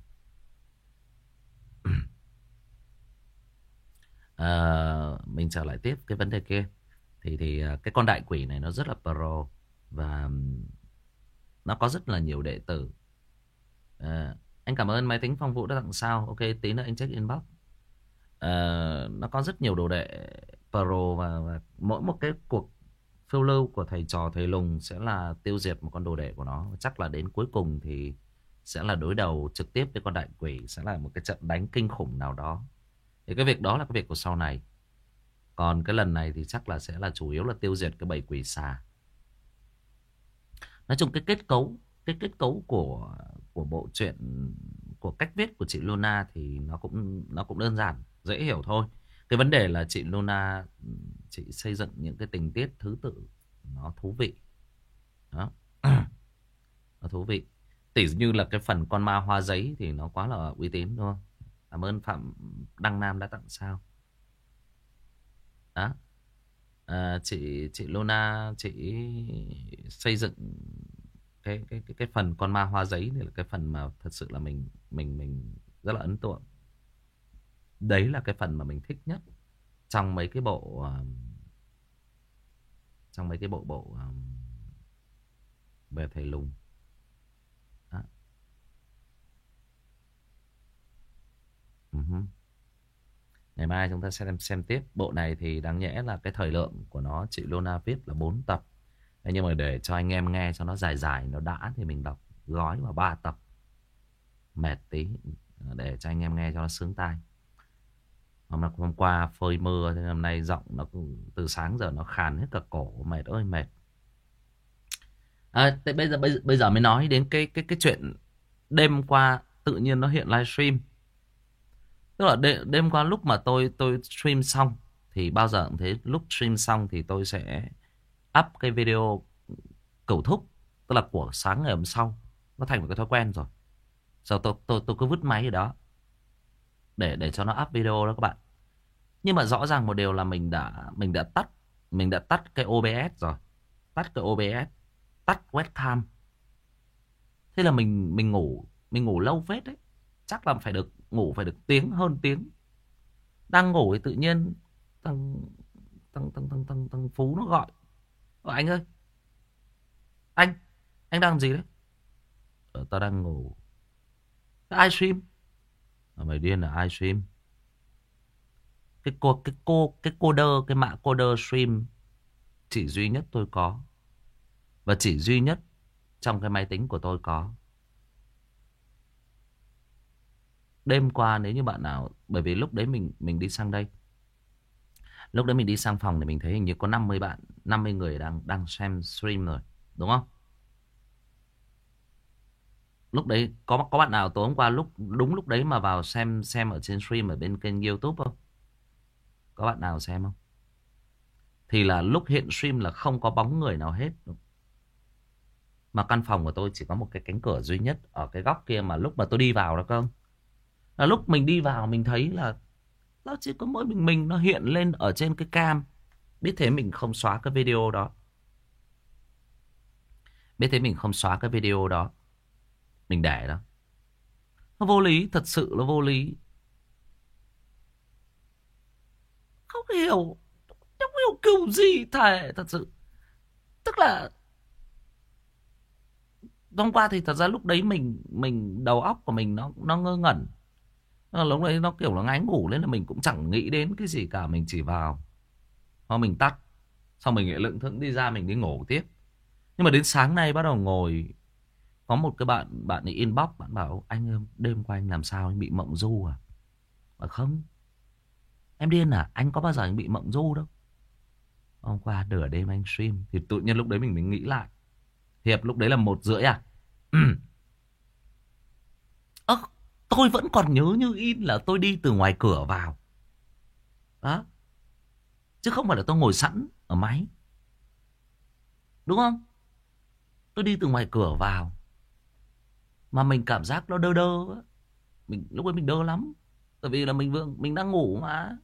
A: à, mình trở lại tiếp cái vấn đề kia. Thì thì cái con đại quỷ này nó rất là pro và nó có rất là nhiều đệ tử. à, Anh cảm ơn máy tính Phong Vũ đã tặng sao. Ok, tí nữa anh check inbox. à, Nó có rất nhiều đồ đệ pro và, và mỗi một cái cuộc phiêu lưu của thầy trò thầy lùng sẽ là tiêu diệt một con đồ đệ của nó. Chắc là đến cuối cùng thì sẽ là đối đầu trực tiếp với con đại quỷ. Sẽ là một cái trận đánh kinh khủng nào đó. Thì cái việc đó là cái việc của sau này. Còn cái lần này thì chắc là sẽ là chủ yếu là tiêu diệt cái bầy quỷ xà. Nói chung cái kết cấu Cái kết cấu của của bộ truyện, của cách viết của chị Luna thì nó cũng nó cũng đơn giản, dễ hiểu thôi. Cái vấn đề là chị Luna chị xây dựng những cái tình tiết thứ tự nó thú vị. Đó. Nó thú vị. Tỉ như là cái phần con ma hoa giấy thì nó quá là uy tín đúng không? Cảm ơn Phạm Đăng Nam đã tặng sao. Đó. À, chị chị Luna chị xây dựng cái cái cái cái phần con ma hoa giấy này là cái phần mà thật sự là mình mình mình rất là ấn tượng. Đấy là cái phần mà mình thích nhất trong mấy cái bộ uh, trong mấy cái bộ bộ um, về thầy lùng. Đó. Uh-huh. Ngày mai chúng ta sẽ xem, xem tiếp. Bộ này thì đáng nhẽ là cái thời lượng của nó chị Luna viết là bốn tập. Thế nhưng mà để cho anh em nghe cho nó dài dài, nó đã thì mình đọc gói vào ba tập. Mệt tí. Để cho anh em nghe cho nó sướng tai. Hôm, hôm qua phơi mưa, thế hôm nay giọng nó từ sáng giờ nó khàn hết cả cổ. Mệt ơi mệt. À, thế bây giờ, bây giờ bây giờ mới nói đến cái cái cái chuyện đêm qua tự nhiên nó hiện livestream. Tức là đêm, đêm qua lúc mà tôi tôi stream xong thì bao giờ cũng thế, lúc stream xong thì tôi sẽ up cái video cẩu thúc, tức là của sáng ngày hôm sau. Nó thành một cái thói quen rồi. Sau tôi tôi tôi cứ vứt máy ở đó để để cho nó up video đó các bạn. Nhưng mà rõ ràng một điều là mình đã mình đã tắt mình đã tắt cái ô bê ét rồi, tắt cái ô bê ét, tắt webcam. Thế là mình mình ngủ mình ngủ lâu phết đấy. Chắc là phải được ngủ phải được tiếng hơn tiếng. Đang ngủ thì tự nhiên thằng thằng thằng thằng thằng, thằng Phú nó gọi. Ờ, anh ơi, anh anh đang làm gì đấy? Ờ, tao đang ngủ. Ai stream? Ờ, mày điên là ai stream? Cái cô cái cô cái coder cái mã coder stream chỉ duy nhất tôi có, và chỉ duy nhất trong cái máy tính của tôi có. Đêm qua nếu như bạn nào, bởi vì lúc đấy mình mình đi sang đây, lúc đấy mình đi sang phòng thì mình thấy hình như có năm mươi bạn, năm mươi người đang đang xem stream rồi, đúng không? Lúc đấy có có bạn nào tối hôm qua lúc đúng lúc đấy mà vào xem xem ở trên stream ở bên kênh YouTube không? Có bạn nào xem không? Thì là lúc hiện stream là không có bóng người nào hết. Mà căn phòng của tôi chỉ có một cái cánh cửa duy nhất ở cái góc kia mà lúc mà tôi đi vào đó cơ. Là lúc mình đi vào mình thấy là nó chỉ có mỗi mình mình nó hiện lên ở trên cái cam. Biết thế mình không xóa cái video đó. Biết thế mình không xóa cái video đó. Mình để đó. Nó vô lý, thật sự là vô lý. Không hiểu. Không hiểu kiểu gì thề. Thật sự. Tức là hôm qua thì thật ra lúc đấy mình mình đầu óc của mình nó nó ngơ ngẩn. Lúc đấy nó kiểu nó ngái ngủ nên là mình cũng chẳng nghĩ đến cái gì cả. Mình chỉ vào hoặc mình tắt. Xong mình lại lững thững đi ra mình đi ngủ tiếp. Nhưng mà đến sáng nay bắt đầu ngồi. Có một cái bạn bạn ấy inbox. Bạn bảo anh ơi, đêm qua anh làm sao, anh bị mộng du à? Bảo không, em điên à, anh có bao giờ anh bị mộng du đâu. Hôm qua nửa đêm anh stream. Thì tự nhiên lúc đấy mình mới nghĩ lại. Hiệp lúc đấy là một rưỡi à? Ơ, tôi vẫn còn nhớ như in là tôi đi từ ngoài cửa vào. Đó. Chứ không phải là tôi ngồi sẵn ở máy. Đúng không? Tôi đi từ ngoài cửa vào. Mà mình cảm giác nó đơ đơ. Mình, lúc ấy mình đơ lắm. Tại vì là mình vừa, mình đang ngủ mà.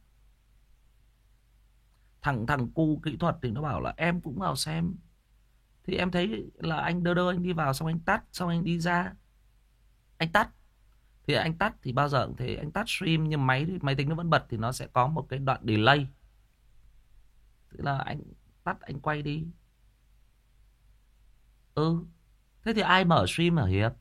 A: Thằng thằng cu kỹ thuật thì nó bảo là em cũng vào xem. Thì em thấy là anh đơ đơ, anh đi vào xong anh tắt. Xong anh đi ra. Anh tắt. Thì anh tắt thì bao giờ cũng thế. Anh tắt stream nhưng máy máy tính nó vẫn bật. Thì nó sẽ có một cái đoạn delay. Tức là anh tắt anh quay đi. Ừ. Thế thì ai mở stream ở Hiệp?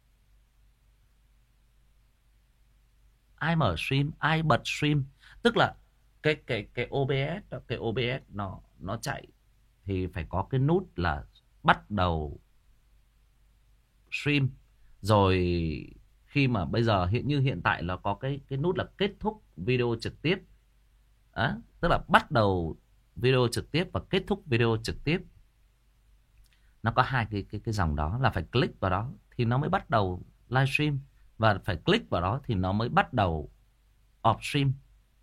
A: Ai mở stream? Ai bật stream? Tức là cái cái cái ô bê ét đó, cái ô bê ét nó nó chạy thì phải có cái nút là bắt đầu stream. Rồi khi mà bây giờ hiện như hiện tại là có cái cái nút là kết thúc video trực tiếp. Đó, tức là bắt đầu video trực tiếp và kết thúc video trực tiếp. Nó có hai cái cái cái dòng đó, là phải click vào đó thì nó mới bắt đầu livestream, và phải click vào đó thì nó mới bắt đầu off stream.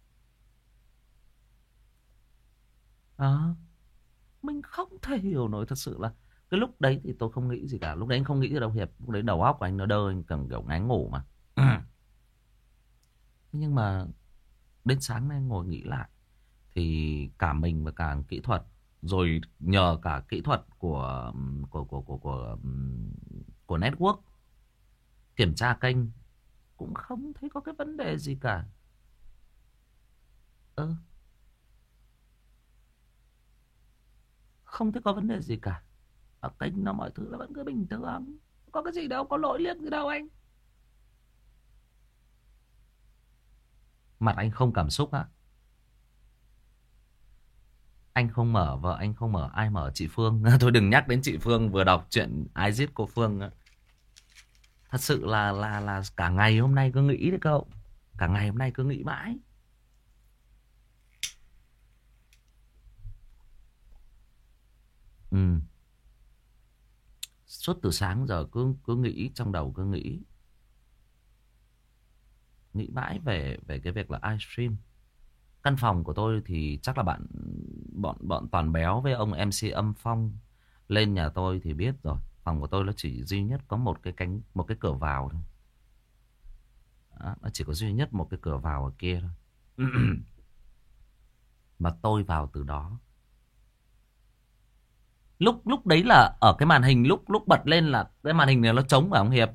A: Đó. Mình không thể hiểu nổi, thật sự là cái lúc đấy thì tôi không nghĩ gì cả. Lúc đấy anh không nghĩ gì đâu Hiệp. Lúc đấy đầu óc của anh nó đơ, anh cần kiểu ngái ngủ mà. Nhưng mà đến sáng nay ngồi nghĩ lại thì cả mình và cả kỹ thuật, rồi nhờ cả kỹ thuật của của của của của của network kiểm tra kênh cũng không thấy có cái vấn đề gì cả. Ơ, không thấy có vấn đề gì cả. Ở kênh nó mọi thứ nó vẫn cứ bình thường. Có cái gì đâu, có lỗi liếc gì đâu anh. Mặt anh không cảm xúc á. Anh không mở, vợ anh không mở, ai mở? Chị Phương. Thôi đừng nhắc đến chị Phương, vừa đọc chuyện ai giết cô Phương á. Thật sự là là là cả ngày hôm nay cứ nghĩ đấy cậu. Cả ngày hôm nay cứ nghĩ mãi. Ừ. Suốt từ sáng giờ cứ cứ nghĩ, trong đầu cứ nghĩ. Nghĩ mãi về về cái việc là livestream. Căn phòng của tôi thì chắc là bạn bọn bọn Toàn Béo với ông em xê Âm Phong lên nhà tôi thì biết rồi. Phòng của tôi nó chỉ duy nhất có một cái cánh, một cái cửa vào thôi. Đó, nó chỉ có duy nhất một cái cửa vào ở kia thôi. Mà tôi vào từ đó. Lúc lúc đấy là ở cái màn hình, lúc lúc bật lên là cái màn hình này nó trống phải không Hiệp?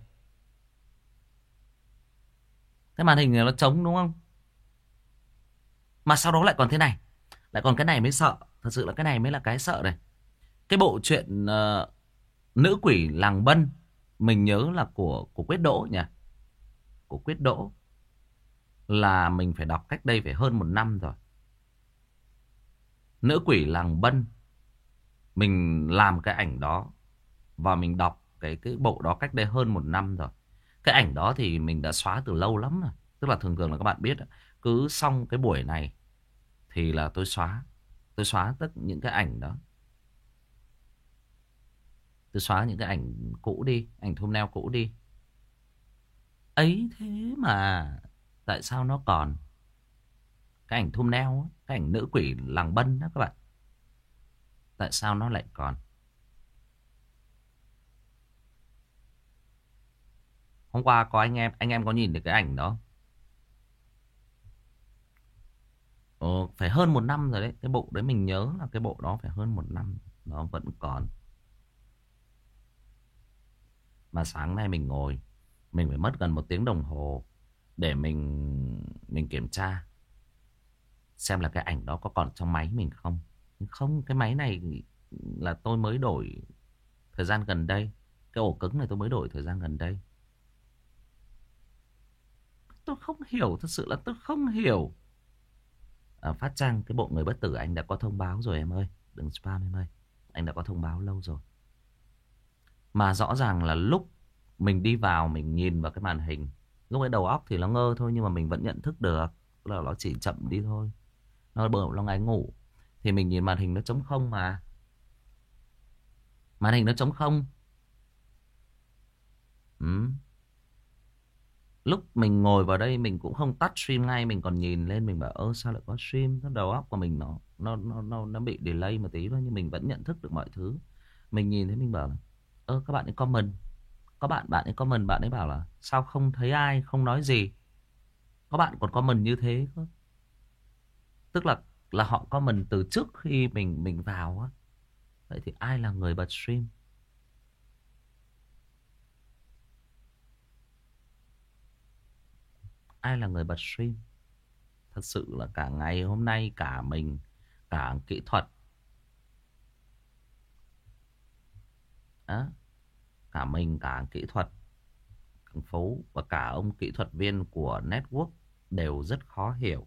A: Cái màn hình này nó trống đúng không? Mà sau đó lại còn thế này. Lại còn cái này mới sợ. Thật sự là cái này mới là cái sợ này. Cái bộ truyện uh, Nữ Quỷ Làng Bân, mình nhớ là của của Quyết Đỗ nhỉ? Của Quyết Đỗ. Là mình phải đọc cách đây phải hơn một năm rồi. Nữ Quỷ Làng Bân. Mình làm cái ảnh đó và mình đọc cái cái bộ đó cách đây hơn một năm rồi. Cái ảnh đó thì mình đã xóa từ lâu lắm rồi. Tức là thường thường là các bạn biết, cứ xong cái buổi này thì là tôi xóa. Tôi xóa tất những cái ảnh đó. Tôi xóa những cái ảnh cũ đi, ảnh thumbnail cũ đi. Ấy thế mà tại sao nó còn? Cái ảnh thumbnail, cái ảnh Nữ Quỷ Làng Bân đó các bạn. Tại sao nó lại còn? Hôm qua có anh em, anh em có nhìn được cái ảnh đó. Ồ, phải hơn một năm rồi đấy. Cái bộ đấy mình nhớ là cái bộ đó phải hơn một năm. Nó vẫn còn. Mà sáng nay mình ngồi, mình phải mất gần một tiếng đồng hồ để mình mình kiểm tra. xem là cái ảnh đó có còn trong máy mình không. Không, cái máy này là tôi mới đổi thời gian gần đây. Cái ổ cứng này tôi mới đổi thời gian gần đây. Tôi không hiểu, thật sự là tôi không hiểu. À, Phát Trang, cái bộ người bất tử anh đã có thông báo rồi em ơi. Đừng spam em ơi. Anh đã có thông báo lâu rồi. Mà rõ ràng là lúc mình đi vào, mình nhìn vào cái màn hình, lúc ấy đầu óc thì nó ngơ thôi, nhưng mà mình vẫn nhận thức được là nó chỉ chậm đi thôi. Nó bờ nó ngáy ngủ. Thì mình nhìn màn hình nó trống không mà. Màn hình nó trống không. Ừ. Lúc mình ngồi vào đây mình cũng không tắt stream ngay, mình còn nhìn lên mình bảo ơ sao lại có stream, nó đầu óc của mình nó nó nó nó nó bị delay một tí thôi, nhưng mình vẫn nhận thức được mọi thứ. Mình nhìn thấy mình bảo là ơ các bạn ấy comment, có bạn bạn ấy comment, bạn ấy bảo là sao không thấy ai, không nói gì. Có bạn còn comment như thế cơ. Tức là là họ comment từ trước khi mình mình vào á. Vậy thì ai là người bật stream? Ai là người bật stream? Thật sự là cả ngày hôm nay cả mình, cả kỹ thuật đó, cả mình, cả kỹ thuật thành phố và cả ông kỹ thuật viên của network đều rất khó hiểu.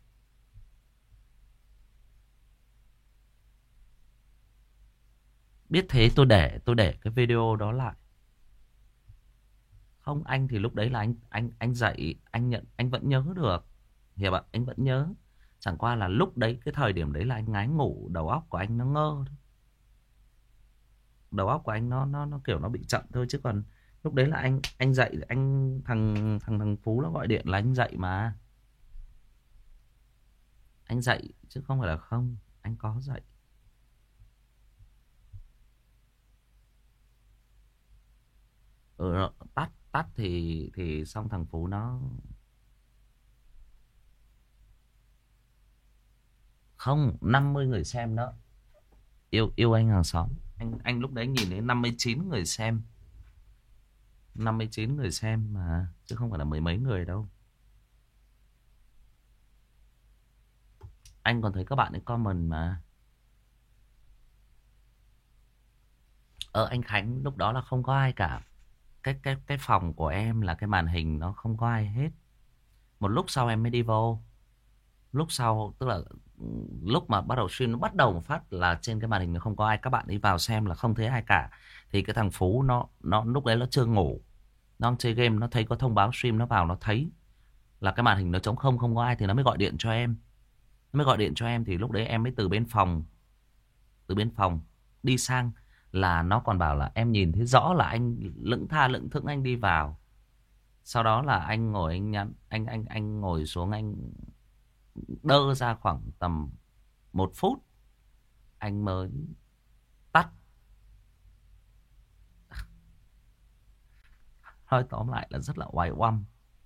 A: Biết thế tôi để tôi để cái video đó lại. Không, anh thì lúc đấy là anh anh anh dậy, anh nhận, anh vẫn nhớ được. Hiểu ạ, anh vẫn nhớ. Chẳng qua là lúc đấy, cái thời điểm đấy là anh ngái ngủ, đầu óc của anh nó ngơ thôi. Đầu óc của anh nó nó nó kiểu nó bị chậm thôi, chứ còn lúc đấy là anh anh dậy, anh thằng thằng thằng Phú nó gọi điện là anh dậy mà. Anh dậy chứ không phải là không, anh có dậy. Ừ, tắt tắt thì thì xong thằng Phú nó không, năm mươi người xem đó. Yêu yêu anh hàng xóm. Anh anh lúc đấy nhìn thấy năm mươi chín người xem. năm mươi chín người xem mà, chứ không phải là mười mấy người đâu. Anh còn thấy các bạn ấy comment mà. Ờ anh Khánh, lúc đó là không có ai cả. Cái cái cái phòng của em là cái màn hình nó không có ai hết. Một lúc sau em mới đi vô. Lúc sau tức là lúc mà bắt đầu stream nó bắt đầu một phát là trên cái màn hình nó không có ai, các bạn đi vào xem là không thấy ai cả. Thì cái thằng Phú nó nó lúc đấy nó chưa ngủ, nó đang chơi game, nó thấy có thông báo stream, nó vào nó thấy là cái màn hình nó trống không, không có ai thì nó mới gọi điện cho em. Nó mới gọi điện cho em thì lúc đấy em mới từ bên phòng từ bên phòng đi sang, là nó còn bảo là em nhìn thấy rõ là anh lững tha lững thững anh đi vào. Sau đó là anh ngồi anh nhắn, anh anh anh ngồi xuống, anh đơ ra khoảng tầm một phút anh mới tắt. Nói tóm lại là rất là oai oăm.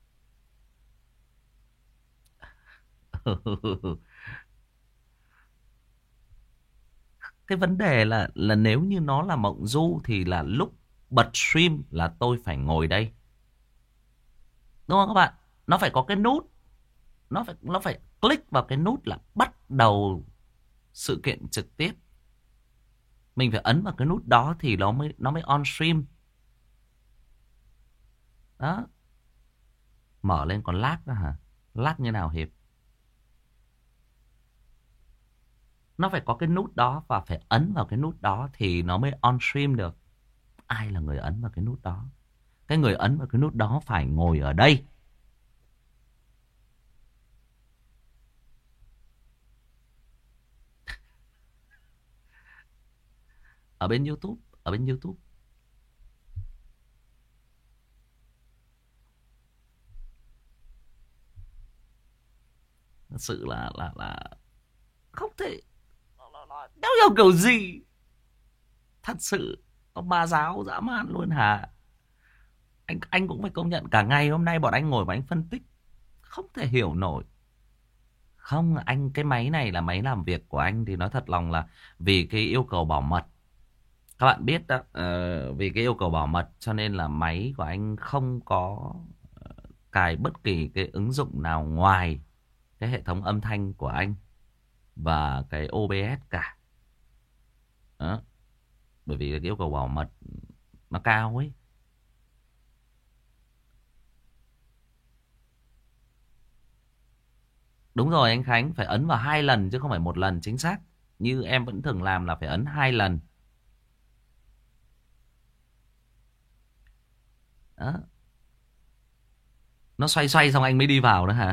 A: Cái vấn đề là là nếu như nó là mộng du thì là lúc bật stream là tôi phải ngồi đây, đúng không các bạn? Nó phải có cái nút, nó phải nó phải click vào cái nút là bắt đầu sự kiện trực tiếp. Mình phải ấn vào cái nút đó thì nó mới nó mới on stream. Đó. Mở lên còn lag đó hả? Lag như nào Hiệp? Nó phải có cái nút đó và phải ấn vào cái nút đó thì nó mới on stream được. Ai là người ấn vào cái nút đó? Cái người ấn vào cái nút đó phải ngồi ở đây. Ở bên YouTube, ở bên YouTube. Thật sự là là là không thể đéo hiểu kiểu gì. Thật sự ông ma giáo dã man luôn hả? Anh anh cũng phải công nhận cả ngày hôm nay bọn anh ngồi và anh phân tích không thể hiểu nổi. Không, anh cái máy này là máy làm việc của anh thì nói thật lòng là vì cái yêu cầu bảo mật. Các bạn biết đó, uh, vì cái yêu cầu bảo mật cho nên là máy của anh không có uh, cài bất kỳ cái ứng dụng nào ngoài cái hệ thống âm thanh của anh. và cái ô bê ét cả. Đó. Bởi vì cái yêu cầu bảo mật nó cao ấy. Đúng rồi anh Khánh, phải ấn vào hai lần chứ không phải một lần, chính xác. Như em vẫn thường làm là phải ấn hai lần. Đó. Nó xoay xoay xong anh mới đi vào đó hả?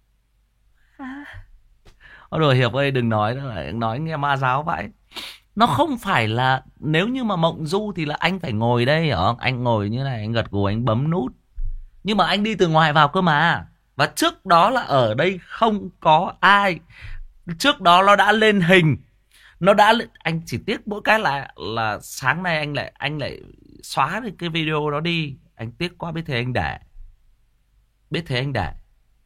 A: Ôi rồi Hiệp ơi, đừng nói nữa, nói nghe ma giáo vậy. Nó không phải là, nếu như mà mộng du thì là anh phải ngồi đây hả? Anh ngồi như này, anh gật gù, anh bấm nút. Nhưng mà anh đi từ ngoài vào cơ mà. Và trước đó là ở đây không có ai. Trước đó nó đã lên hình. Nó đã, anh chỉ tiếc mỗi cái là là sáng nay anh lại anh lại xóa đi cái video đó đi. Anh tiếc quá, biết thế anh để. Biết thế anh để.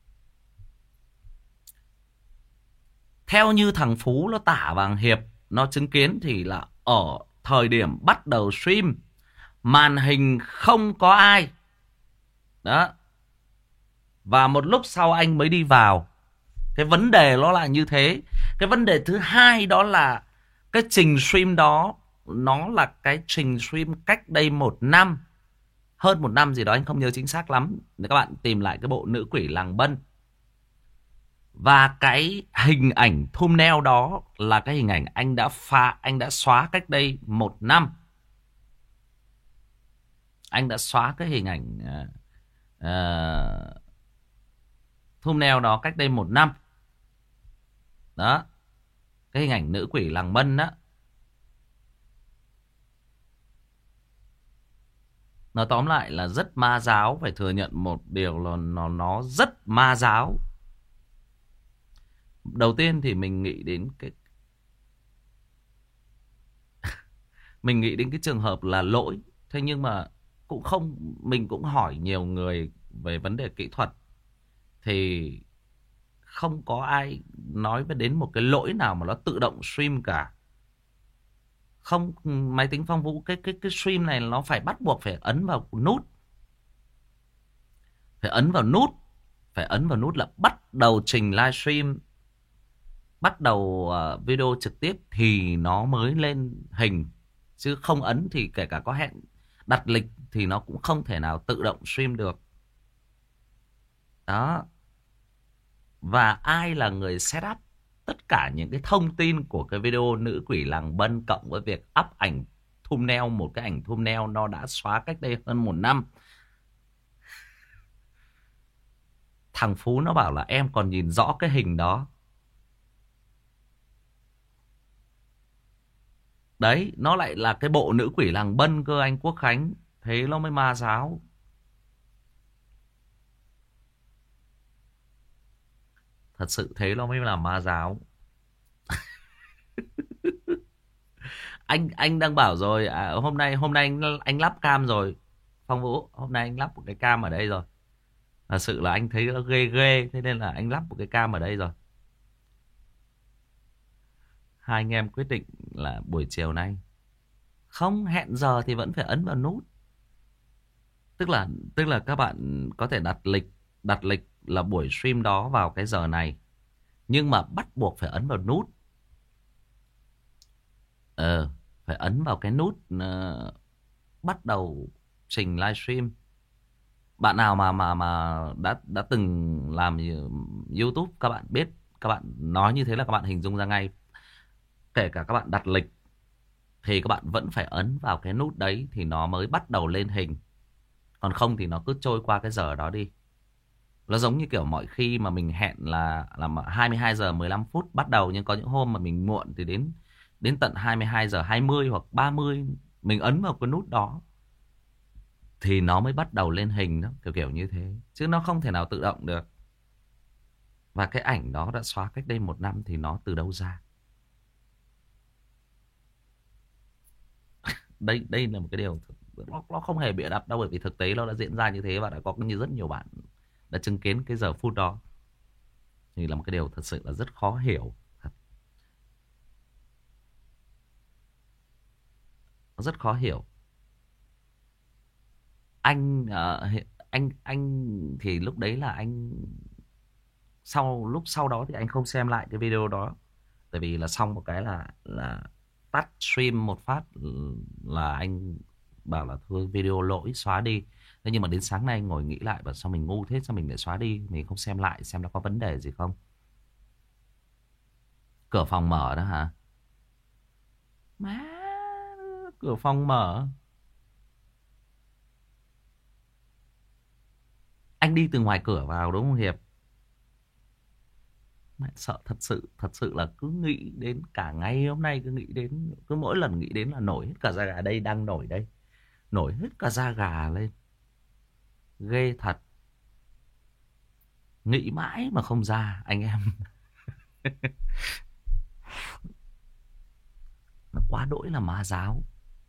A: Theo như thằng Phú nó tả vào Hiệp, nó chứng kiến thì là ở thời điểm bắt đầu stream, màn hình không có ai. Đó. Và một lúc sau anh mới đi vào. Cái vấn đề nó là như thế. Cái vấn đề thứ hai đó là cái trình stream đó, nó là cái trình stream cách đây một năm. Hơn một năm gì đó, anh không nhớ chính xác lắm. Để các bạn tìm lại cái bộ Nữ Quỷ Làng Bân. Và cái hình ảnh thumbnail đó là cái hình ảnh anh đã pha, anh đã xóa cách đây một năm. Anh đã xóa cái hình ảnh uh, thumbnail đó cách đây một năm. Đó. Cái hình ảnh Nữ Quỷ Làng Bân đó. Nói tóm lại là rất ma giáo. Phải thừa nhận một điều là nó, nó rất ma giáo. Đầu tiên thì mình nghĩ đến cái mình nghĩ đến cái trường hợp là lỗi. Thế nhưng mà cũng không, mình cũng hỏi nhiều người về vấn đề kỹ thuật thì không có ai nói đến một cái lỗi nào mà nó tự động stream cả. Không, máy tính Phong Vũ, cái cái cái stream này nó phải bắt buộc phải ấn vào nút. Phải ấn vào nút, phải ấn vào nút là bắt đầu trình livestream, bắt đầu uh, video trực tiếp thì nó mới lên hình. Chứ không ấn thì kể cả có hẹn đặt lịch thì nó cũng không thể nào tự động stream được. Đó. Và ai là người set up tất cả những cái thông tin của cái video Nữ Quỷ Làng Bân cộng với việc up ảnh thumbnail, một cái ảnh thumbnail nó đã xóa cách đây hơn một năm. Thằng Phú nó bảo là em còn nhìn rõ cái hình đó. Đấy, nó lại là cái bộ Nữ Quỷ Làng Bân cơ anh Quốc Khánh. Thế nó mới ma giáo. Thật sự thế nó mới là ma giáo. Anh anh đang bảo rồi, à, hôm nay hôm nay anh, anh lắp cam rồi. Phong Vũ, hôm nay anh lắp một cái cam ở đây rồi. Thật sự là anh thấy nó ghê ghê, thế nên là anh lắp một cái cam ở đây rồi. Hai anh em quyết định là buổi chiều nay không hẹn giờ thì vẫn phải ấn vào nút. Tức là tức là các bạn có thể đặt lịch, đặt lịch là buổi stream đó vào cái giờ này. Nhưng mà bắt buộc phải ấn vào nút. Ờ, phải ấn vào cái nút uh, bắt đầu trình livestream. Bạn nào mà mà mà đã đã từng làm YouTube các bạn biết, các bạn nói như thế là các bạn hình dung ra ngay. Kể cả các bạn đặt lịch thì các bạn vẫn phải ấn vào cái nút đấy thì nó mới bắt đầu lên hình. Còn không thì nó cứ trôi qua cái giờ đó đi. Nó giống như kiểu mọi khi mà mình hẹn là là hai mươi hai giờ mười lăm phút bắt đầu, nhưng có những hôm mà mình muộn thì đến đến tận hai mươi hai giờ hai mươi hoặc ba mươi mình ấn vào cái nút đó thì nó mới bắt đầu lên hình đó, kiểu kiểu như thế. Chứ nó không thể nào tự động được. Và cái ảnh đó đã xóa cách đây một năm thì nó từ đâu ra? Đây đây là một cái điều nó, nó không hề bịa đặt đâu, bởi vì thực tế nó đã diễn ra như thế và đã có như rất nhiều bạn đã chứng kiến cái giờ phút đó. Thì là một cái điều thật sự là rất khó hiểu. Thật. Rất khó hiểu. Anh uh, anh anh thì lúc đấy là anh sau lúc sau đó thì anh không xem lại cái video đó. Tại vì là xong một cái là là tắt stream một phát là anh bảo là thôi video lỗi xóa đi. Thế nhưng mà đến sáng nay anh ngồi nghĩ lại và sao mình ngu thế, sao mình lại xóa đi, mình không xem lại xem nó có vấn đề gì không. Cửa phòng mở đó hả? Má, cửa phòng mở. Anh đi từ ngoài cửa vào đúng không Hiệp? Mẹ sợ thật sự, thật sự là cứ nghĩ đến cả ngày hôm nay, cứ nghĩ đến, cứ mỗi lần nghĩ đến là nổi hết cả da gà. Đây đang nổi đây, nổi hết cả da gà lên. Ghê thật. Nghĩ mãi mà không ra anh em. Nó quá đỗi là ma giáo.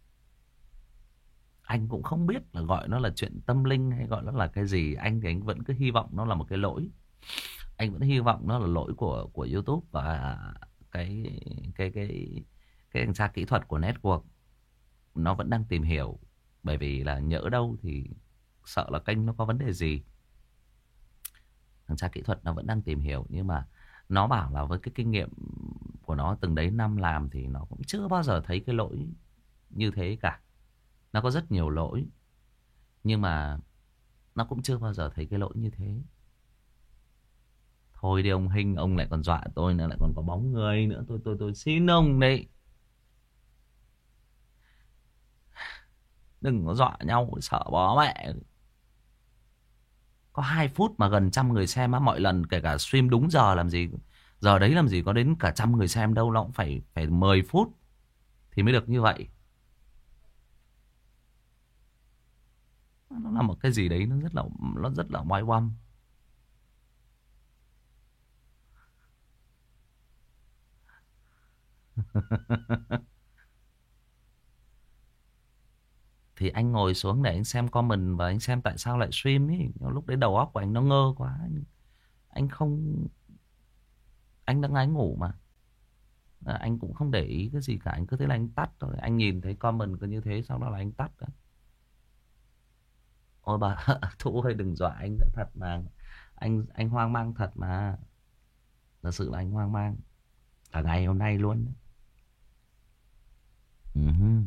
A: Anh cũng không biết là gọi nó là chuyện tâm linh hay gọi nó là cái gì. Anh thì anh vẫn cứ hy vọng nó là một cái lỗi. Anh vẫn hy vọng nó là lỗi của của YouTube và cái cái cái cái thằng cha kỹ thuật của network nó vẫn đang tìm hiểu. Bởi vì là nhỡ đâu thì sợ là kênh nó có vấn đề gì. Thằng cha kỹ thuật nó vẫn đang tìm hiểu. Nhưng mà nó bảo là với cái kinh nghiệm của nó từng đấy năm làm thì nó cũng chưa bao giờ thấy cái lỗi như thế cả. Nó có rất nhiều lỗi, nhưng mà nó cũng chưa bao giờ thấy cái lỗi như thế. Thôi đi ông Hinh, ông lại còn dọa tôi nữa, lại còn có bóng người nữa. Tôi tôi tôi xin ông đấy, đừng có dọa nhau, sợ bó mẹ. Có hai phút mà gần trăm người xem á. Mọi lần kể cả stream đúng giờ làm gì, giờ đấy làm gì có đến cả trăm người xem đâu. Nó cũng phải phải mười phút thì mới được như vậy. Nó là một cái gì đấy nó rất là nó rất là oai oăm. Thì anh ngồi xuống để anh xem comment và anh xem tại sao lại stream ấy. Lúc đấy đầu óc của anh nó ngơ quá. Anh, anh không... Anh đang ngái ngủ mà. Anh cũng không để ý cái gì cả. Anh cứ thế là anh tắt rồi. Anh nhìn thấy comment cứ như thế, sau đó là anh tắt rồi. Ôi bà Thu ơi, đừng dọa anh nữa, thật mà. Anh anh hoang mang thật mà. Thật sự là anh hoang mang cả ngày hôm nay luôn. Uh-huh.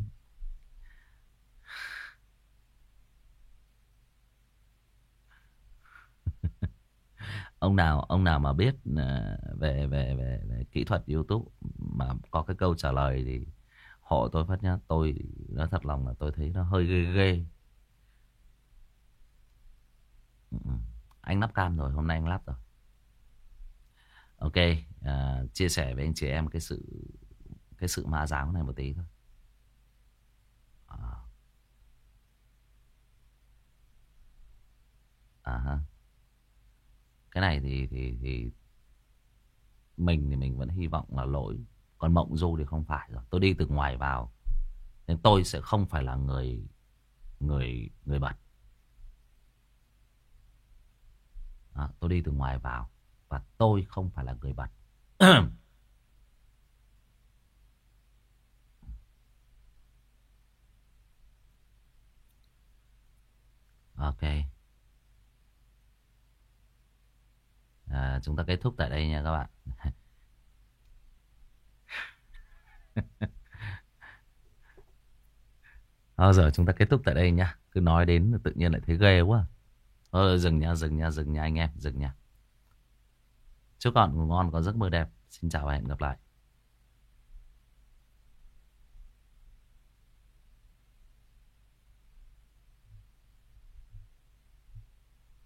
A: Ông nào ông nào mà biết uh, về, về về về kỹ thuật YouTube mà có cái câu trả lời thì hộ tôi phát nhá. Tôi nói thật lòng là tôi thấy nó hơi ghê ghê. Uh-uh. Anh lắp cam rồi, hôm nay anh lắp rồi. Ok, uh, chia sẻ với anh chị em cái sự cái sự ma giáo này một tí thôi. À, à ha. Cái này thì thì thì mình thì mình vẫn hy vọng là lỗi, còn Mộng Du thì không phải rồi. Tôi đi từ ngoài vào nên tôi sẽ không phải là người người người bật. À, tôi đi từ ngoài vào và tôi không phải là người bật. Ok. À, chúng ta kết thúc tại đây nha các bạn. Bao giờ chúng ta kết thúc tại đây nha. Cứ nói đến tự nhiên lại thấy ghê quá. Thôi dừng nha, dừng nha, dừng nha anh em, dừng nha. Chúc các bạn ngủ ngon, có giấc mơ đẹp. Xin chào và hẹn gặp lại.